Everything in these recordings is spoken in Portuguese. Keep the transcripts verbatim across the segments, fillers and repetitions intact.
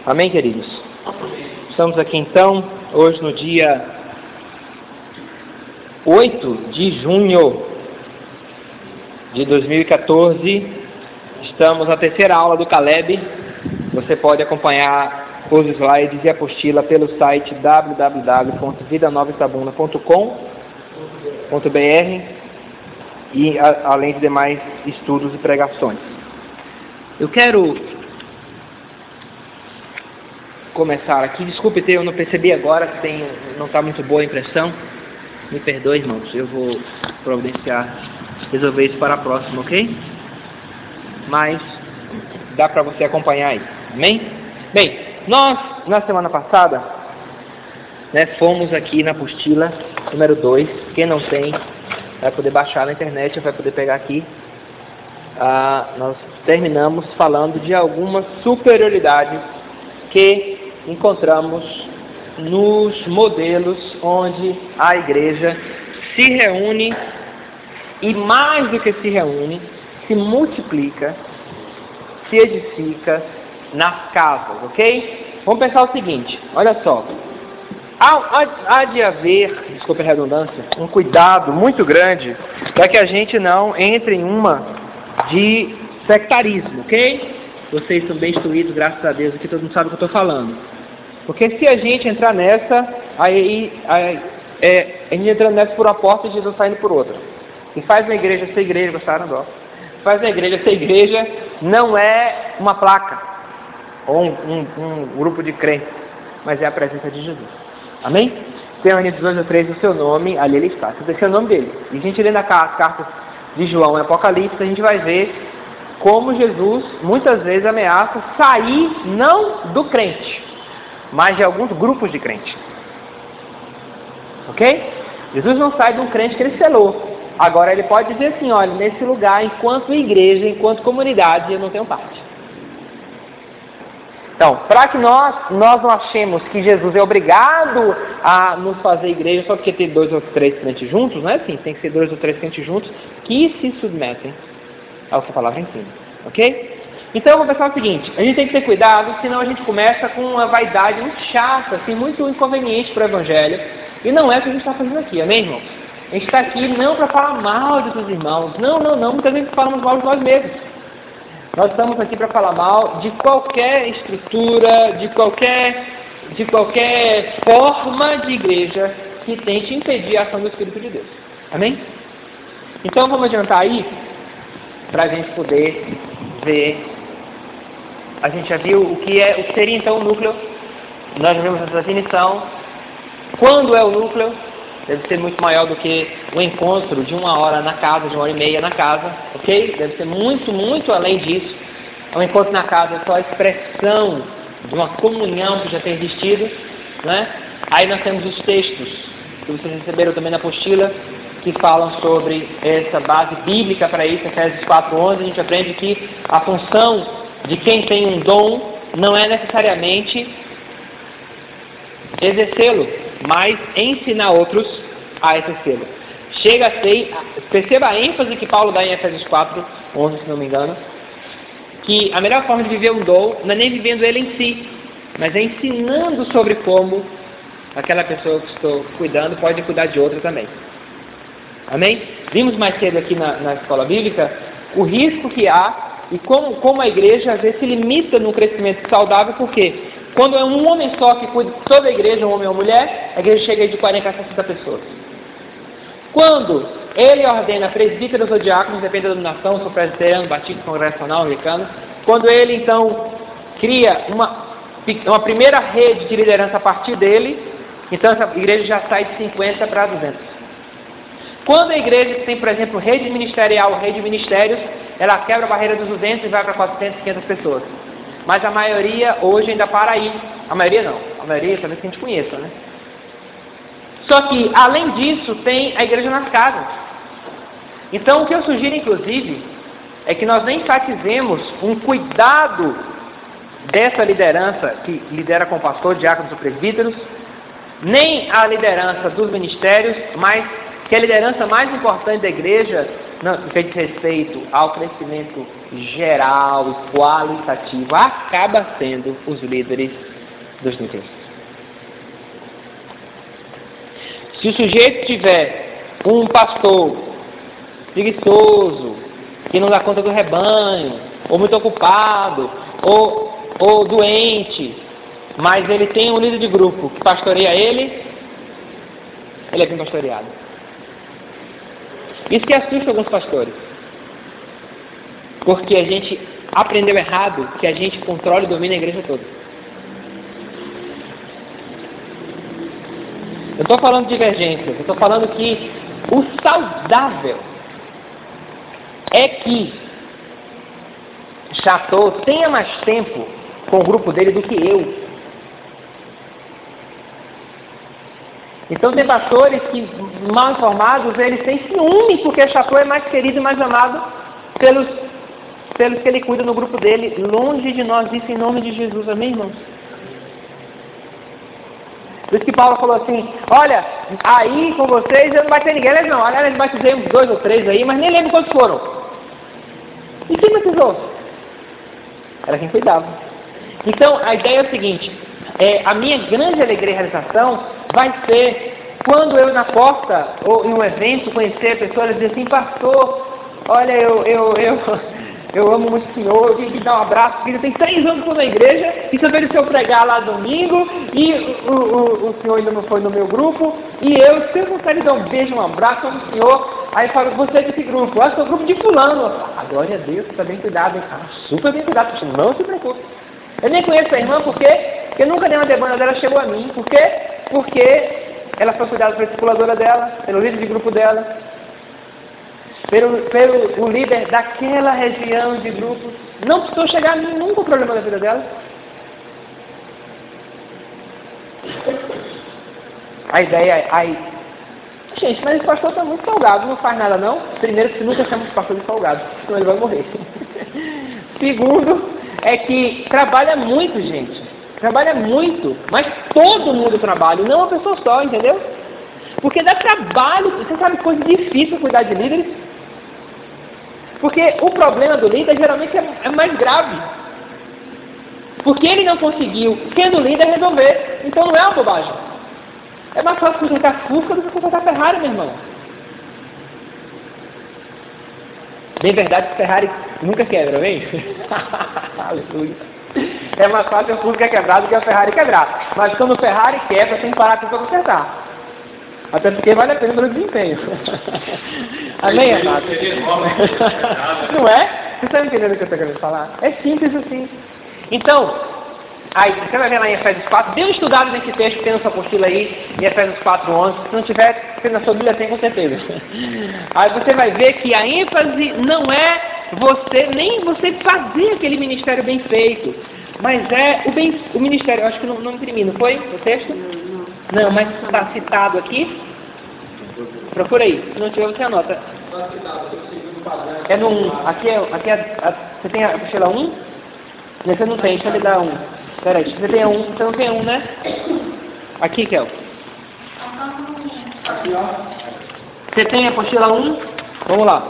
Amém, queridos? Estamos aqui então, hoje no dia oito de junho de dois mil e quatorze. Estamos na terceira aula do Caleb. Você pode acompanhar os slides e a apostila pelo site w w w ponto vida nova itabuna ponto com ponto b r e a, além de demais estudos e pregações. Eu quero começar aqui. Desculpe, eu não percebi agora que tem, não está muito boa a impressão. Me perdoe, irmãos. Eu vou providenciar, resolver isso para a próxima, ok? Mas dá para você acompanhar aí. Amém? Bem, nós, na semana passada, né, fomos aqui na apostila número dois. Quem não tem, vai poder baixar na internet, vai poder pegar aqui. Ah, nós terminamos falando de algumas superioridades que encontramos nos modelos onde a igreja se reúne e, mais do que se reúne, se multiplica, se edifica nas casas, ok? Vamos pensar o seguinte, olha só. Há, há, há de haver, desculpe a redundância, um cuidado muito grande para que a gente não entre em uma de sectarismo, ok? Vocês estão bem instruídos, graças a Deus, aqui todo mundo sabe o que eu estou falando. Porque se a gente entrar nessa, aí, aí é, a gente entrando nessa por uma porta e Jesus saindo por outra. E faz a igreja ser igreja, gostaram, não? Faz a igreja ser igreja não é uma placa ou um, um, um grupo de crentes, mas é a presença de Jesus. Amém? Tem unidos dois ou três no seu nome, ali ele está. Esse é o nome dele. E a gente lê nas cartas de João e Apocalipse, a gente vai ver como Jesus muitas vezes ameaça sair não do crente, mas de alguns grupos de crente. Ok? Jesus não sai de um crente que ele selou. Agora ele pode dizer assim, olha, nesse lugar, enquanto igreja, enquanto comunidade, eu não tenho parte. Então, para que nós, nós não achemos que Jesus é obrigado a nos fazer igreja só porque tem dois ou três crentes juntos, não é assim, tem que ser dois ou três crentes juntos que se submetem ao que a palavra ensina. Ok? Então, eu vou pensar o seguinte, a gente tem que ter cuidado, senão a gente começa com uma vaidade muito chata, assim, muito inconveniente para o Evangelho, e não é o que a gente está fazendo aqui, amém, irmãos? A gente está aqui não para falar mal de seus irmãos, não, não, não, muitas vezes falamos mal de nós mesmos. Nós estamos aqui para falar mal de qualquer estrutura, de qualquer, de qualquer forma de igreja que tente impedir a ação do Espírito de Deus, amém? Então, vamos adiantar aí, para a gente poder ver. A gente já viu o que, é, o que seria então o núcleo. Nós vimos essa definição. Quando é o núcleo? Deve ser muito maior do que o encontro de uma hora na casa, de uma hora e meia na casa, ok? Deve ser muito, muito além disso. O encontro na casa é só a expressão de uma comunhão que já tem existido, né? Aí nós temos os textos que vocês receberam também na apostila, que falam sobre essa base bíblica para isso. Efésios quatro, onze, a gente aprende que a função de quem tem um dom não é necessariamente exercê-lo, mas ensinar outros a exercê-lo. Chega a ser, perceba a ênfase que Paulo dá em Efésios quatro, onze, se não me engano, que a melhor forma de viver um dom não é nem vivendo ele em si, mas é ensinando sobre como aquela pessoa que estou cuidando pode cuidar de outra também. Amém? Vimos mais cedo aqui na, na escola bíblica o risco que há e como, como a igreja às vezes se limita no crescimento saudável, porque quando é um homem só que cuida de toda a igreja, um homem ou mulher, a igreja chega de quarenta a sessenta pessoas. Quando ele ordena presbíteros ou diáconos, depende da denominação, sou presbiteriano, batista, congregacional, anglicano, quando ele então cria uma, uma primeira rede de liderança a partir dele, então essa igreja já sai de cinquenta para duzentos. Quando a igreja tem, por exemplo, rede ministerial, rede de ministérios, ela quebra a barreira dos duzentos e vai para quatrocentas, quinhentas pessoas. Mas a maioria hoje ainda para aí. A maioria não. A maioria talvez que a gente conheça, né? Só que, além disso, tem a igreja nas casas. Então, o que eu sugiro, inclusive, é que nós nem enfatizemos um cuidado dessa liderança que lidera com pastor, diáconos ou presbíteros, nem a liderança dos ministérios, mas que a liderança mais importante da igreja não, que diz respeito ao crescimento geral e qualitativo, acaba sendo os líderes dos núcleos. Se o sujeito tiver um pastor preguiçoso, que não dá conta do rebanho, ou muito ocupado, ou, ou doente, mas ele tem um líder de grupo que pastoreia ele, ele é bem pastoreado. Isso que assusta alguns pastores, porque a gente aprendeu errado que a gente controla e domina a igreja toda. Eu estou falando de divergências, eu estou falando que o saudável é que Chateau tenha mais tempo com o grupo dele do que eu. Então tem pastores que, mal informados, eles têm ciúme, porque Chateau é mais querido e mais amado pelos, pelos que ele cuida no grupo dele. Longe de nós isso, em nome de Jesus, amém, irmãos? Por isso que Paulo falou assim, olha, aí com vocês eu não batei ninguém, eles não, olha, eu batizei uns dois ou três aí, mas nem lembro quantos foram. E quem batizou? Era quem cuidava. Então, a ideia é o seguinte, é, a minha grande alegria e realização vai ser quando eu na porta, ou em um evento, conhecer a pessoa e dizer assim, pastor, olha, eu, eu, eu, eu amo muito o senhor, eu vim aqui dar um abraço, porque eu tenho três anos que estou na igreja, e só veio o senhor pregar lá domingo, e o, o, o senhor ainda não foi no meu grupo, e eu, se eu vontade de dar um beijo, um abraço ao senhor, aí eu falo, você é desse grupo, ah, sou o grupo de fulano, ah, glória a Deus, está bem cuidado, hein? Ah, super bem cuidado, não se preocupe. Eu nem conheço a irmã, por quê? Porque nunca nenhuma demanda dela chegou a mim, por quê? Porque ela foi cuidada pela discipuladora dela, pelo líder de grupo dela, pelo, pelo o líder daquela região de grupo. Não precisou chegar a mim nunca o problema da vida dela. A ideia é, aí, gente, mas esse pastor está muito folgado, não faz nada não. Primeiro, que nunca chama esse pastor de folgado, senão ele vai morrer. Segundo, é que trabalha muito, gente. Trabalha muito, mas todo mundo trabalha, não uma pessoa só, entendeu? Porque dá trabalho, você sabe, coisa difícil cuidar de líderes. Porque o problema do líder geralmente é, é mais grave. Porque ele não conseguiu, sendo líder, resolver. Então não é uma bobagem. É mais fácil consertar Fusca do que consertar Ferrari, meu irmão. Bem verdade que Ferrari nunca quebra, vem? Aleluia. É mais fácil o Fusca quebrar do que a Ferrari quebrar. Mas quando o Ferrari quebra, tem que parar tudo para consertar. Até porque vale a pena pelo desempenho. Amém, amado? Não é? Você está entendendo o que eu estou querendo falar? É simples assim. Então, aí, você vai ver lá em Efésios quatro, dê uma estudada nesse texto que tem na sua apostila aí, em Efésios quatro, onze. Se não tiver, você na sua Bíblia tem com certeza. Aí você vai ver que a ênfase não é você, nem você fazer aquele ministério bem feito, mas é o, bem, o ministério. Eu acho que não, não imprimi, não foi o texto? Não, não, mas está citado aqui. Procura aí, se não tiver você anota. É no um. Aqui é, aqui é a, você tem a apostila um? Você não tem, deixa eu lhe dar um. Peraí, você tem um, você não tem um, né? Aqui, Kel. Aqui, ó. Você tem a apostila um? Vamos lá.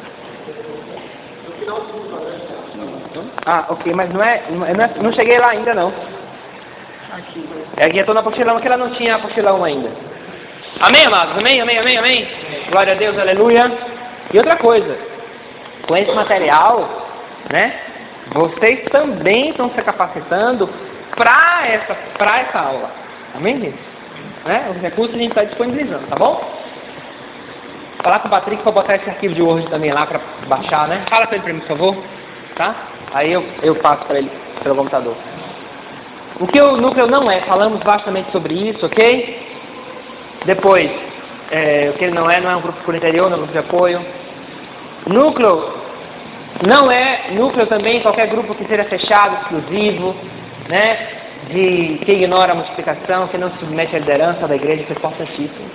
Ah, ok, mas não é, não, é, não cheguei lá ainda não. Aqui. Aqui eu estou na apostila um, que ela não tinha a apostila um ainda. Amém, amados? Amém, amém, amém, amém? Glória a Deus, aleluia. E outra coisa, com esse material, né? Vocês também estão se capacitando para essa, para essa aula. Amém, gente? Né? Os recursos a gente está disponibilizando, tá bom? Falar com o Patrick para botar esse arquivo de Word também lá para baixar, né? Fala para ele para mim, por favor. Tá? Aí eu, eu passo para ele pelo computador. O que o núcleo não é, falamos vastamente sobre isso, ok? Depois, é, o que ele não é, não é um grupo por interior, não é um grupo de apoio. Núcleo não é, núcleo também, qualquer grupo que seja fechado, exclusivo, né? De, que ignora a multiplicação, que não se submete à liderança da igreja, isso é importantíssimo.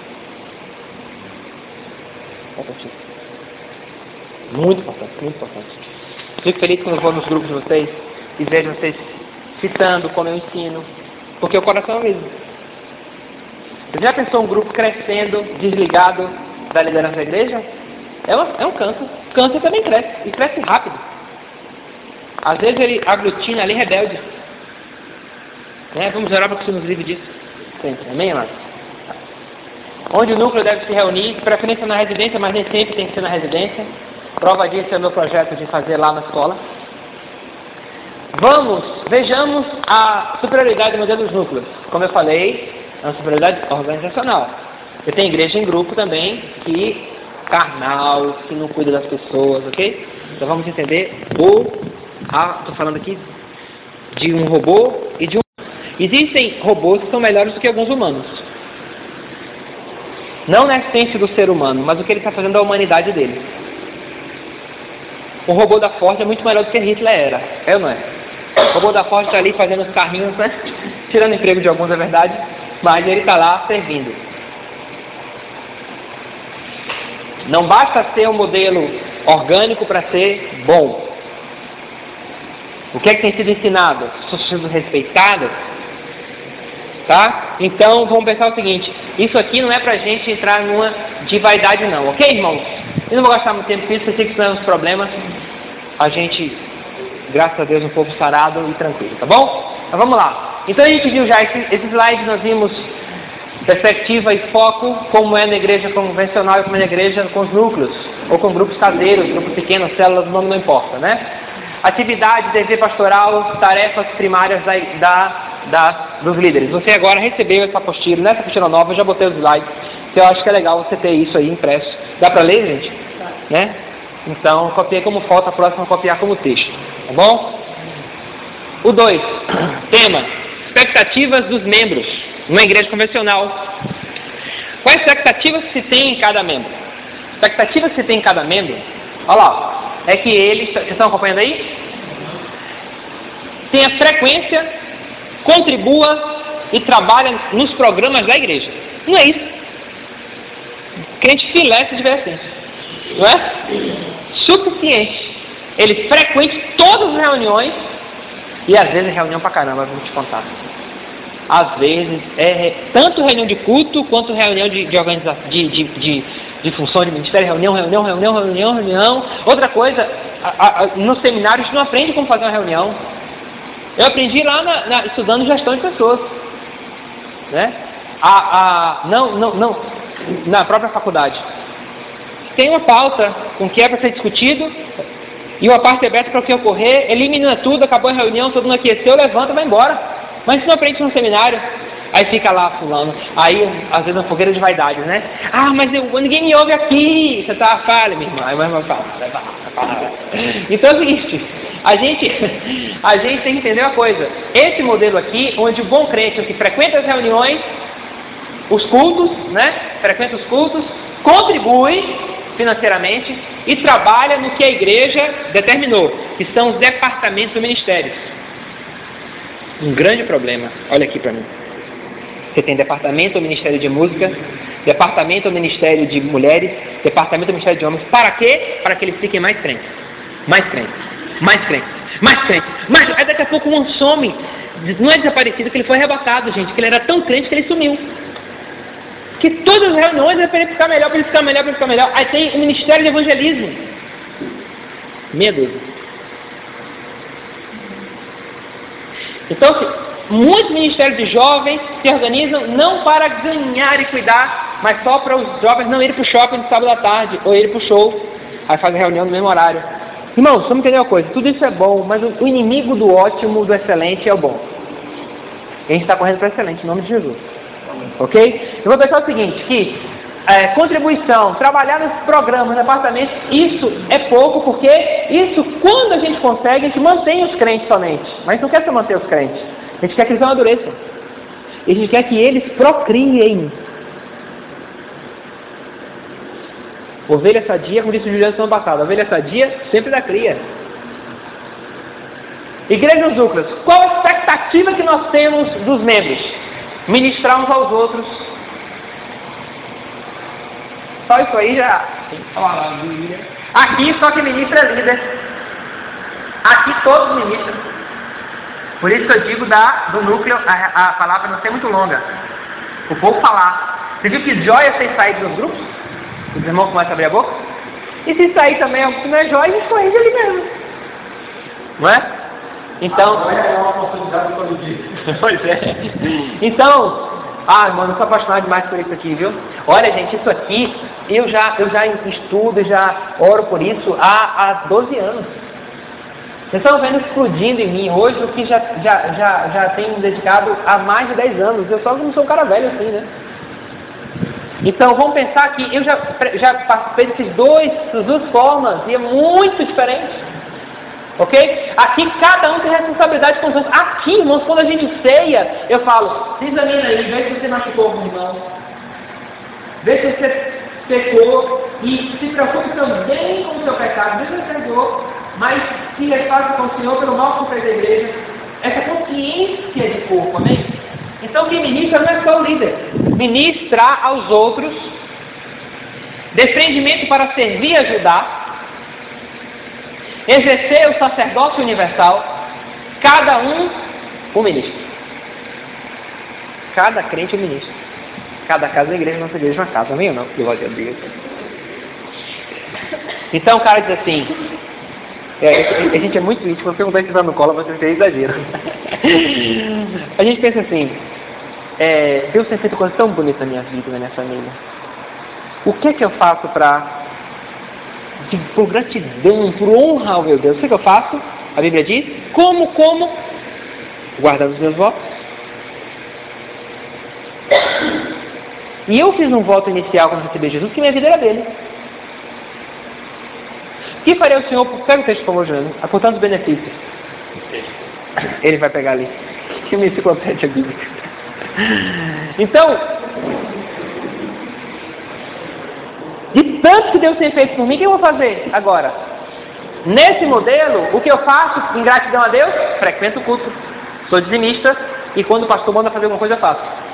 Importantíssimo. Muito importante, muito importante. Fico feliz quando eu vou nos grupos de vocês e vejo vocês citando como eu ensino, porque o coração é o mesmo. Você já pensou um grupo crescendo, desligado da liderança da igreja? É, uma, é um câncer. Câncer também cresce, e cresce rápido. Às vezes ele aglutina ali rebelde. Né? Vamos orar para que você nos livre disso. Sempre. Amém, amados? Onde o núcleo deve se reunir, de preferência na residência, mas nem sempre tem que ser na residência. Prova disso é o meu projeto de fazer lá na escola. Vamos, vejamos a superioridade do modelo dos núcleos. Como eu falei, é uma superioridade organizacional. Você tem igreja em grupo também, que carnal, que não cuida das pessoas, ok? Então vamos entender o... Estou falando aqui de um robô e de um... Existem robôs que são melhores do que alguns humanos. Não na essência do ser humano, mas o que ele está fazendo da humanidade dele. O robô da Ford é muito melhor do que Hitler era. É ou não é? O robô da Ford está ali fazendo os carrinhos, né? Tirando emprego de alguns, é verdade. Mas ele está lá servindo. Não basta ser um modelo orgânico para ser bom. O que é que tem sido ensinado? São sido respeitadas? Tá? Então, vamos pensar o seguinte. Isso aqui não é pra gente entrar numa de vaidade não. Ok, irmãos? Eu não vou gastar muito tempo com isso, porque sei que são os problemas. A gente, graças a Deus, um povo sarado e tranquilo, tá bom? Então, vamos lá. Então, a gente viu já esse, esse slide, nós vimos perspectiva e foco, como é na igreja convencional e como é na igreja com os núcleos, ou com grupos caseiros, grupos pequenos, células, o nome não importa, né? Atividade, dever pastoral, tarefas primárias da, da, da, dos líderes. Você agora recebeu essa apostila, nessa apostila nova, eu já botei os slides, que eu acho que é legal você ter isso aí impresso. Dá para ler, gente? Tá. Né? Então, copiei como foto, a próxima copiar como texto, tá bom? O dois, tema, expectativas dos membros, numa igreja convencional. Quais expectativas se tem em cada membro? Expectativas que se tem em cada membro, olha lá, é que eles, vocês estão acompanhando aí? Tenha frequência, contribua e trabalha nos programas da igreja. Não é isso. Crente filé se tiver assim. Não é? Suficiente. Ele frequente todas as reuniões e às vezes é reunião pra caramba, vou te contar. Às vezes é tanto reunião de culto quanto reunião de, de organização, de, de, de, de função de ministério, reunião, reunião, reunião, reunião, reunião. Outra coisa, a, a, no seminário a gente não aprende como fazer uma reunião. Eu aprendi lá na, na, estudando gestão de pessoas, né? A, a, não, não, não, na própria faculdade. Tem uma pauta com o que é para ser discutido e uma parte aberta para o que ocorrer, elimina tudo, acabou a reunião, todo mundo aqueceu, levanta e vai embora. Mas se não aprende no seminário, aí fica lá fulano, aí às vezes uma fogueira de vaidade, né? Ah, mas eu, ninguém me ouve aqui, você tá, fala, minha irmã, aí a irmã fala, fala. Então é o seguinte, a gente, a gente tem que entender uma coisa, esse modelo aqui, onde o bom crente é o que frequenta as reuniões, os cultos, né? Frequenta os cultos, contribui financeiramente e trabalha no que a igreja determinou, que são os departamentos do ministério. Um grande problema, olha aqui para mim. Você tem departamento ou ministério de música, departamento ou ministério de mulheres, departamento ou ministério de homens. Para quê? Para que eles fiquem mais crentes. Mais crentes. Mais crentes. Mais crentes. Mais... Aí daqui a pouco um some. Não é desaparecido, que ele foi arrebatado, gente. Que ele era tão crente que ele sumiu. Que todas as reuniões é para ele ficar melhor, para ele ficar melhor, para ele ficar melhor. Aí tem o ministério de evangelismo. Meia dúzia. Então, assim, muitos ministérios de jovens se organizam não para ganhar e cuidar, mas só para os jovens não irem para o shopping no sábado à tarde, ou irem para o show, aí fazem reunião no mesmo horário. Irmãos, vamos entender uma coisa, tudo isso é bom, mas o inimigo do ótimo, do excelente é o bom. E a gente está correndo para o excelente, em nome de Jesus. Ok? Eu vou pensar o seguinte, que é, contribuição, trabalhar nos programas, departamentos, isso é pouco, porque isso, quando a gente consegue, a gente mantém os crentes somente. Mas a gente não quer só manter os crentes. A gente quer que eles amadureçam. E a gente quer que eles procriem. Ovelha sadia, como disse o Juliano semana passada, ovelha sadia sempre dá cria. Igreja dos núcleos, qual a expectativa que nós temos dos membros? Ministrar uns aos outros. Só isso aí já. Aqui só que ministra é líder. Aqui todos ministram. Por isso que eu digo da, do núcleo, a, a palavra não ser muito longa. O povo falar. Você viu que joia tem saído dos grupos? Os irmãos começam a abrir a boca? E se sair também algo que não é jóia, a gente corrige ali mesmo. Não é? Então... Agora é uma oportunidade todo dia. Pois é. Então... Ah, irmão, eu sou apaixonado demais por isso aqui, viu? Olha, gente, isso aqui, eu já, eu já estudo, já oro por isso há, há doze anos. Vocês estão vendo explodindo em mim hoje o que já, já, já, já tenho dedicado há mais de dez anos. Eu só não sou um cara velho assim, né? Então, vamos pensar que eu já, já participei desses dois, dessas duas formas e é muito diferente. Ok? Aqui cada um tem responsabilidade com os outros. Aqui, irmãos, quando a gente ceia, eu falo, se examina aí, vê se você machucou o irmão. Vê se você pecou e se preocupe também com o seu pecado. Vê se você perdoou, mas se refaça com o Senhor pelo mal que fez a igreja. Essa consciência de corpo, amém? Então quem ministra não é só o líder. Ministrar aos outros, desprendimento para servir e ajudar, exercer o sacerdócio universal, cada um um ministro. Cada crente um ministro. Cada casa da igreja, nossa igreja é uma casa, amém ou não? Glória a Deus. Então o cara diz assim, é, a gente é muito íntimo, quando perguntar se está no colo, você tem exagero. A gente pensa assim, é, Deus tem feito coisas tão bonitas na minha vida, na minha família. O que é que eu faço para... por gratidão, por honra ao meu Deus, o que, é que eu faço? A Bíblia diz, como, como? Guardando os meus votos. E eu fiz um voto inicial quando recebi Jesus, que minha vida era dele. O que faria o Senhor, pega o texto por favor, Joana, por tantos benefícios. Ele vai pegar ali. Que uma enciclopédia bíblica. Então, de tanto que Deus tem feito por mim, o que eu vou fazer agora? Nesse modelo, o que eu faço em gratidão a Deus? Frequento o culto, sou dizimista, e quando o pastor manda fazer alguma coisa, eu faço.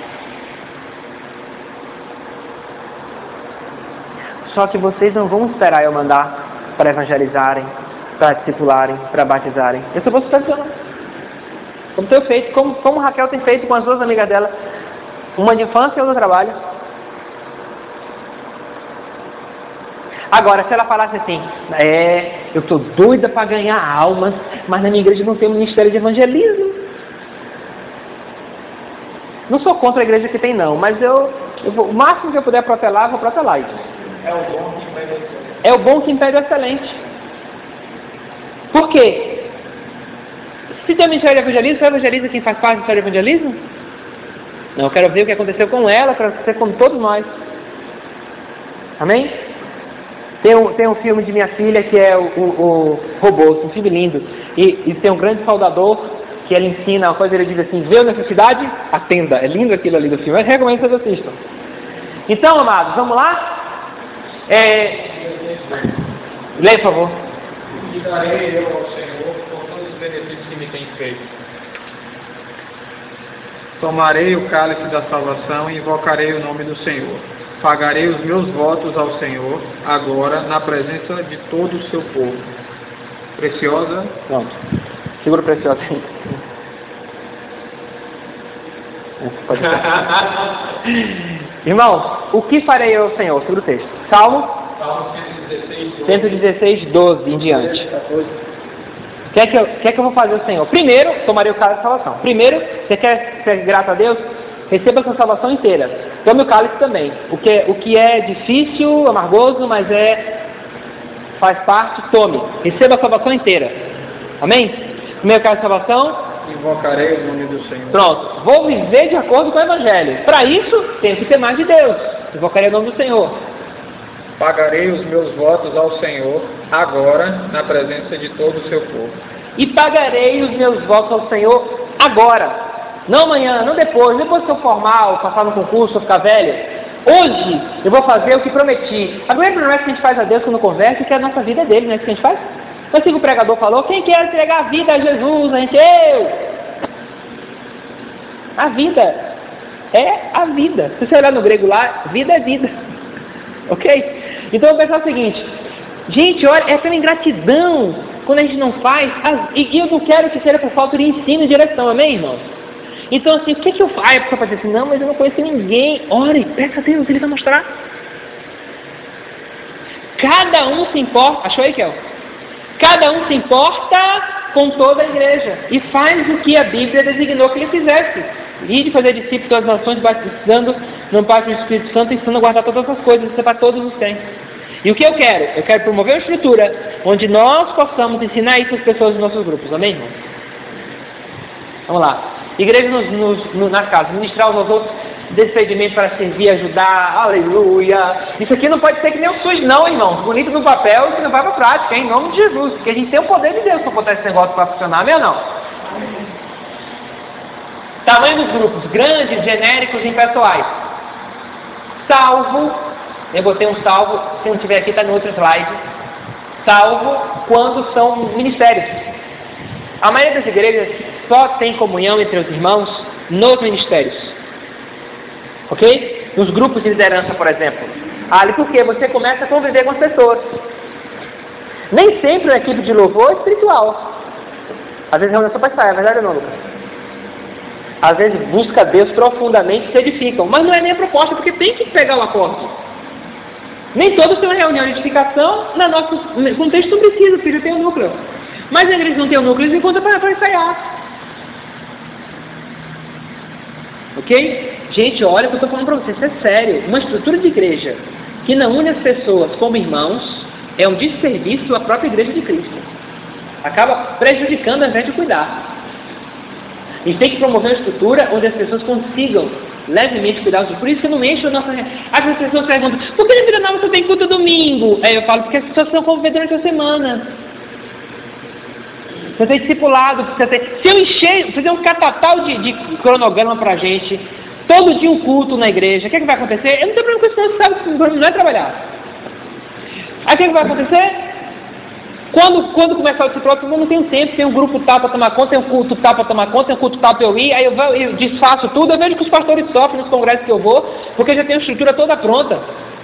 Só que vocês não vão esperar eu mandar para evangelizarem, para discipularem, para batizarem. Eu só vou supervisionar. Como tenho feito, como, como Raquel tem feito com as duas amigas dela, uma de infância e outra do trabalho. Agora, se ela falasse assim, é, eu estou doida para ganhar almas, mas na minha igreja não tem um ministério de evangelismo. Não sou contra a igreja que tem não, mas eu, eu vou, o máximo que eu puder protelar, eu vou protelar isso. É o bom que impede o excelente. É o bom que impede o excelente. Por quê? Se tem um ministério de evangelismo, você evangeliza quem faz parte do ministério de evangelismo? Não, eu quero ver o que aconteceu com ela, para ser como todos nós. Amém? Tem um, tem um filme de minha filha que é o, o, o Robôs, um filme lindo. E, e tem um grande soldador que ele ensina uma coisa, ele diz assim, vê a necessidade, atenda. É lindo aquilo ali do filme, eu recomendo que vocês assistam. Então, amados, vamos lá? É... Leia, por favor. E darei eu ao Senhor por todos os benefícios que me tem feito. Tomarei o cálice da salvação e invocarei o nome do Senhor. Pagarei os meus votos ao Senhor, agora, na presença de todo o seu povo. Preciosa. Pronto. Segura o preciosa aí. Irmãos, o que farei eu, Senhor? Segura o texto. Salmo Salmo cento e dezesseis, cento e dezesseis, doze em diante. O que, é que, eu, que é que eu vou fazer, Senhor? Primeiro, tomarei o cálice da salvação. Primeiro, você quer ser grato a Deus? Receba a sua salvação inteira. Tome o cálice também. O que, o que é difícil, amargoso, mas é faz parte, tome. Receba a salvação inteira. Amém? Primeiro cálice da salvação. Invocarei o nome do Senhor. Pronto. Vou viver de acordo com o Evangelho. Para isso, tenho que ter mais de Deus. Invocarei o nome do Senhor. Pagarei os meus votos ao Senhor, agora, na presença de todo o seu povo. E pagarei os meus votos ao Senhor agora. Não amanhã, não depois. Depois que eu formar, ou passar no concurso, ou ficar velho. Hoje, eu vou fazer o que prometi. A primeira promessa que a gente faz a Deus quando conversa é que a nossa vida é dele, não é isso que a gente faz? Então, assim que o pregador falou, quem quer entregar a vida a Jesus? A gente, eu! A vida é a vida. Se você olhar no grego lá, vida é vida. Ok? Então, eu vou pensar o seguinte. Gente, olha, é pela ingratidão quando a gente não faz. As, e, e eu não quero que seja por falta de ensino e direção, amém, irmãos? Então, assim, o que que eu faço? Aí a pessoa pode dizer assim, não, mas eu não conheço ninguém. Ore, peça a Deus, Ele vai mostrar. Cada um se importa, achou aí, Kel? Cada um se importa com toda a igreja e faz o que a Bíblia designou que ele fizesse. E de fazer discípulos das nações, batizando no Pai do Espírito Santo, ensinando a guardar todas as coisas, isso é para todos os tempos. E o que eu quero? Eu quero promover uma estrutura onde nós possamos ensinar isso às pessoas dos nossos grupos. Amém, irmão? Vamos lá. Igreja nos, nos, no, nas casas, ministrar uns aos outros, despedimento para servir, ajudar, aleluia. Isso aqui não pode ser que nem o S U S, não, irmão. Bonito no papel e que não vai para a prática, em nome de Jesus. Porque a gente tem o poder de Deus para botar esse negócio para funcionar, amém ou não? Tamanho dos grupos, grandes, genéricos e impessoais. Salvo, eu botei um salvo, se não tiver aqui está no outro slide. Salvo quando são ministérios. A maioria das igrejas só tem comunhão entre os irmãos nos ministérios. Ok? Nos grupos de liderança, por exemplo. Ali porque você começa a conviver com as pessoas. Nem sempre a equipe de louvor é espiritual. Às vezes reunião só para sair, é verdade ou não, Lucas? Às vezes busca Deus profundamente e se edificam. Mas não é nem a proposta, porque tem que pegar o acorde. Nem todos têm uma reunião de edificação. No nosso contexto não precisa, o filho tem um núcleo. Mas a igreja não tem um núcleo, eles encontram para ensaiar. Ok? Gente, olha o que eu estou falando para vocês, isso é sério. Uma estrutura de igreja que não une as pessoas como irmãos é um desserviço à própria igreja de Cristo. Acaba prejudicando ao invés de cuidar. E tem que promover uma estrutura onde as pessoas consigam levemente cuidar dos. Por isso que eu não encho a nossa. As pessoas perguntam, por que na Vida Nova só tem culto domingo? Aí eu falo, porque as pessoas precisam conviver durante a semana. Você tem discipulado, você tem... Se eu encher, fazer um catatal de, de cronograma pra gente, todo dia um culto na igreja, o que, é que vai acontecer? Eu não tenho problema com isso, não, você sabe que o problema não é trabalhar. Aí o que, é que vai acontecer? Quando, quando começar o discipulado, eu não tenho tempo, tem um grupo tal para tomar conta, tem um culto tal para tomar conta, tem um culto tal para eu ir, aí eu, vou, eu desfaço tudo, eu vejo que os pastores sofrem nos congressos que eu vou, porque já tem a estrutura toda pronta.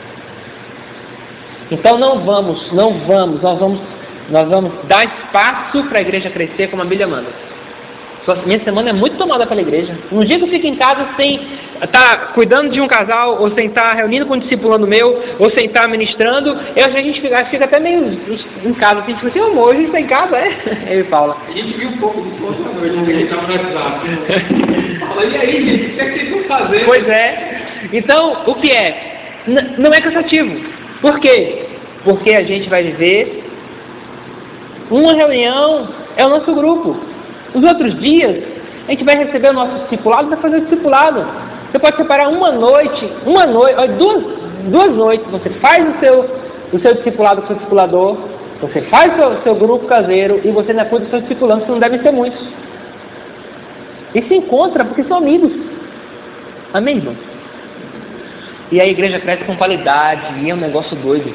Então não vamos, não vamos, nós vamos, nós vamos dar espaço para a igreja crescer como a Bíblia manda. Minha semana é muito tomada pela igreja. Um dia que eu fico em casa sem estar cuidando de um casal, ou sem estar reunindo com um discipulando meu, ou sem estar ministrando, eu, a gente fica, fica até meio em casa, assim, tipo assim, amor, a gente está em casa, é? Eu e Paula. A gente viu um pouco do post da noite, que a gente estava no WhatsApp. Fala, e aí, gente, o que é que vocês estão fazendo? Pois é. Então, o que é? N- não é cansativo. Por quê? Porque a gente vai viver uma reunião, é o nosso grupo. Os outros dias, a gente vai receber o nosso discipulado, vai fazer o discipulado. Você pode separar uma noite, uma noite, duas, duas noites, você faz o seu, o seu discipulado com o seu discipulador, você faz o seu, o seu grupo caseiro e você ainda cuida dos seus discipulandos, que não devem ser muitos. E se encontra porque são amigos. Amém, irmão? E a igreja cresce com qualidade, e é um negócio doido.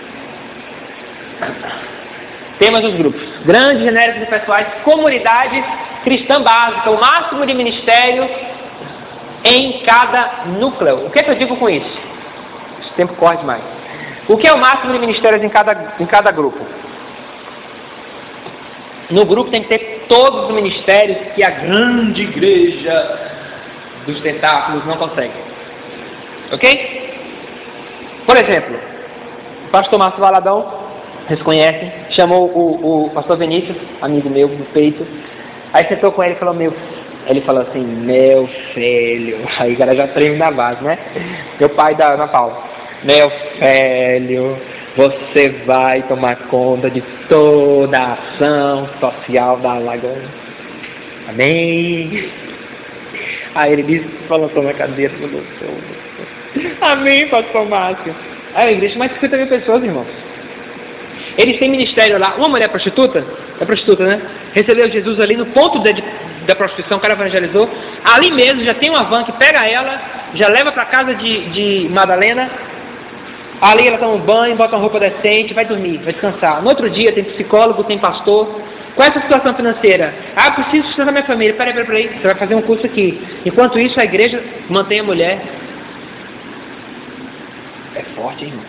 Temas dos grupos: grandes, genéricos e pessoais, comunidade cristã básica, o máximo de ministério em cada núcleo. O que é que eu digo com isso? Esse tempo corre demais. O que é o máximo de ministérios em cada, em cada grupo? No grupo tem que ter todos os ministérios que a grande igreja dos tentáculos não consegue. Ok? Por exemplo, o pastor Márcio Valadão, vocês conhecem, chamou o, o pastor Vinícius, amigo meu, do peito. Aí sentou com ele e falou, meu, ele falou assim, meu filho, aí o cara já treme na base, né? Meu pai da Ana Paula, meu filho, você vai tomar conta de toda a ação social da Lagoa. Amém? Aí ele disse, falou na cadeira, falou, amém, pastor Márcio. Aí a igreja, mais de cinquenta mil pessoas, irmãos. Eles têm ministério lá. Uma mulher prostituta, é prostituta, né? Recebeu Jesus ali no ponto de, da prostituição, o cara evangelizou. Ali mesmo já tem uma van que pega ela, já leva para casa de, de Madalena. Ali ela toma um banho, bota uma roupa decente, vai dormir, vai descansar. No outro dia tem psicólogo, tem pastor. Qual é a sua situação financeira? Ah, preciso sustentar minha família. Peraí, peraí, peraí. Você vai fazer um curso aqui. Enquanto isso, a igreja mantém a mulher. É forte, hein, irmão?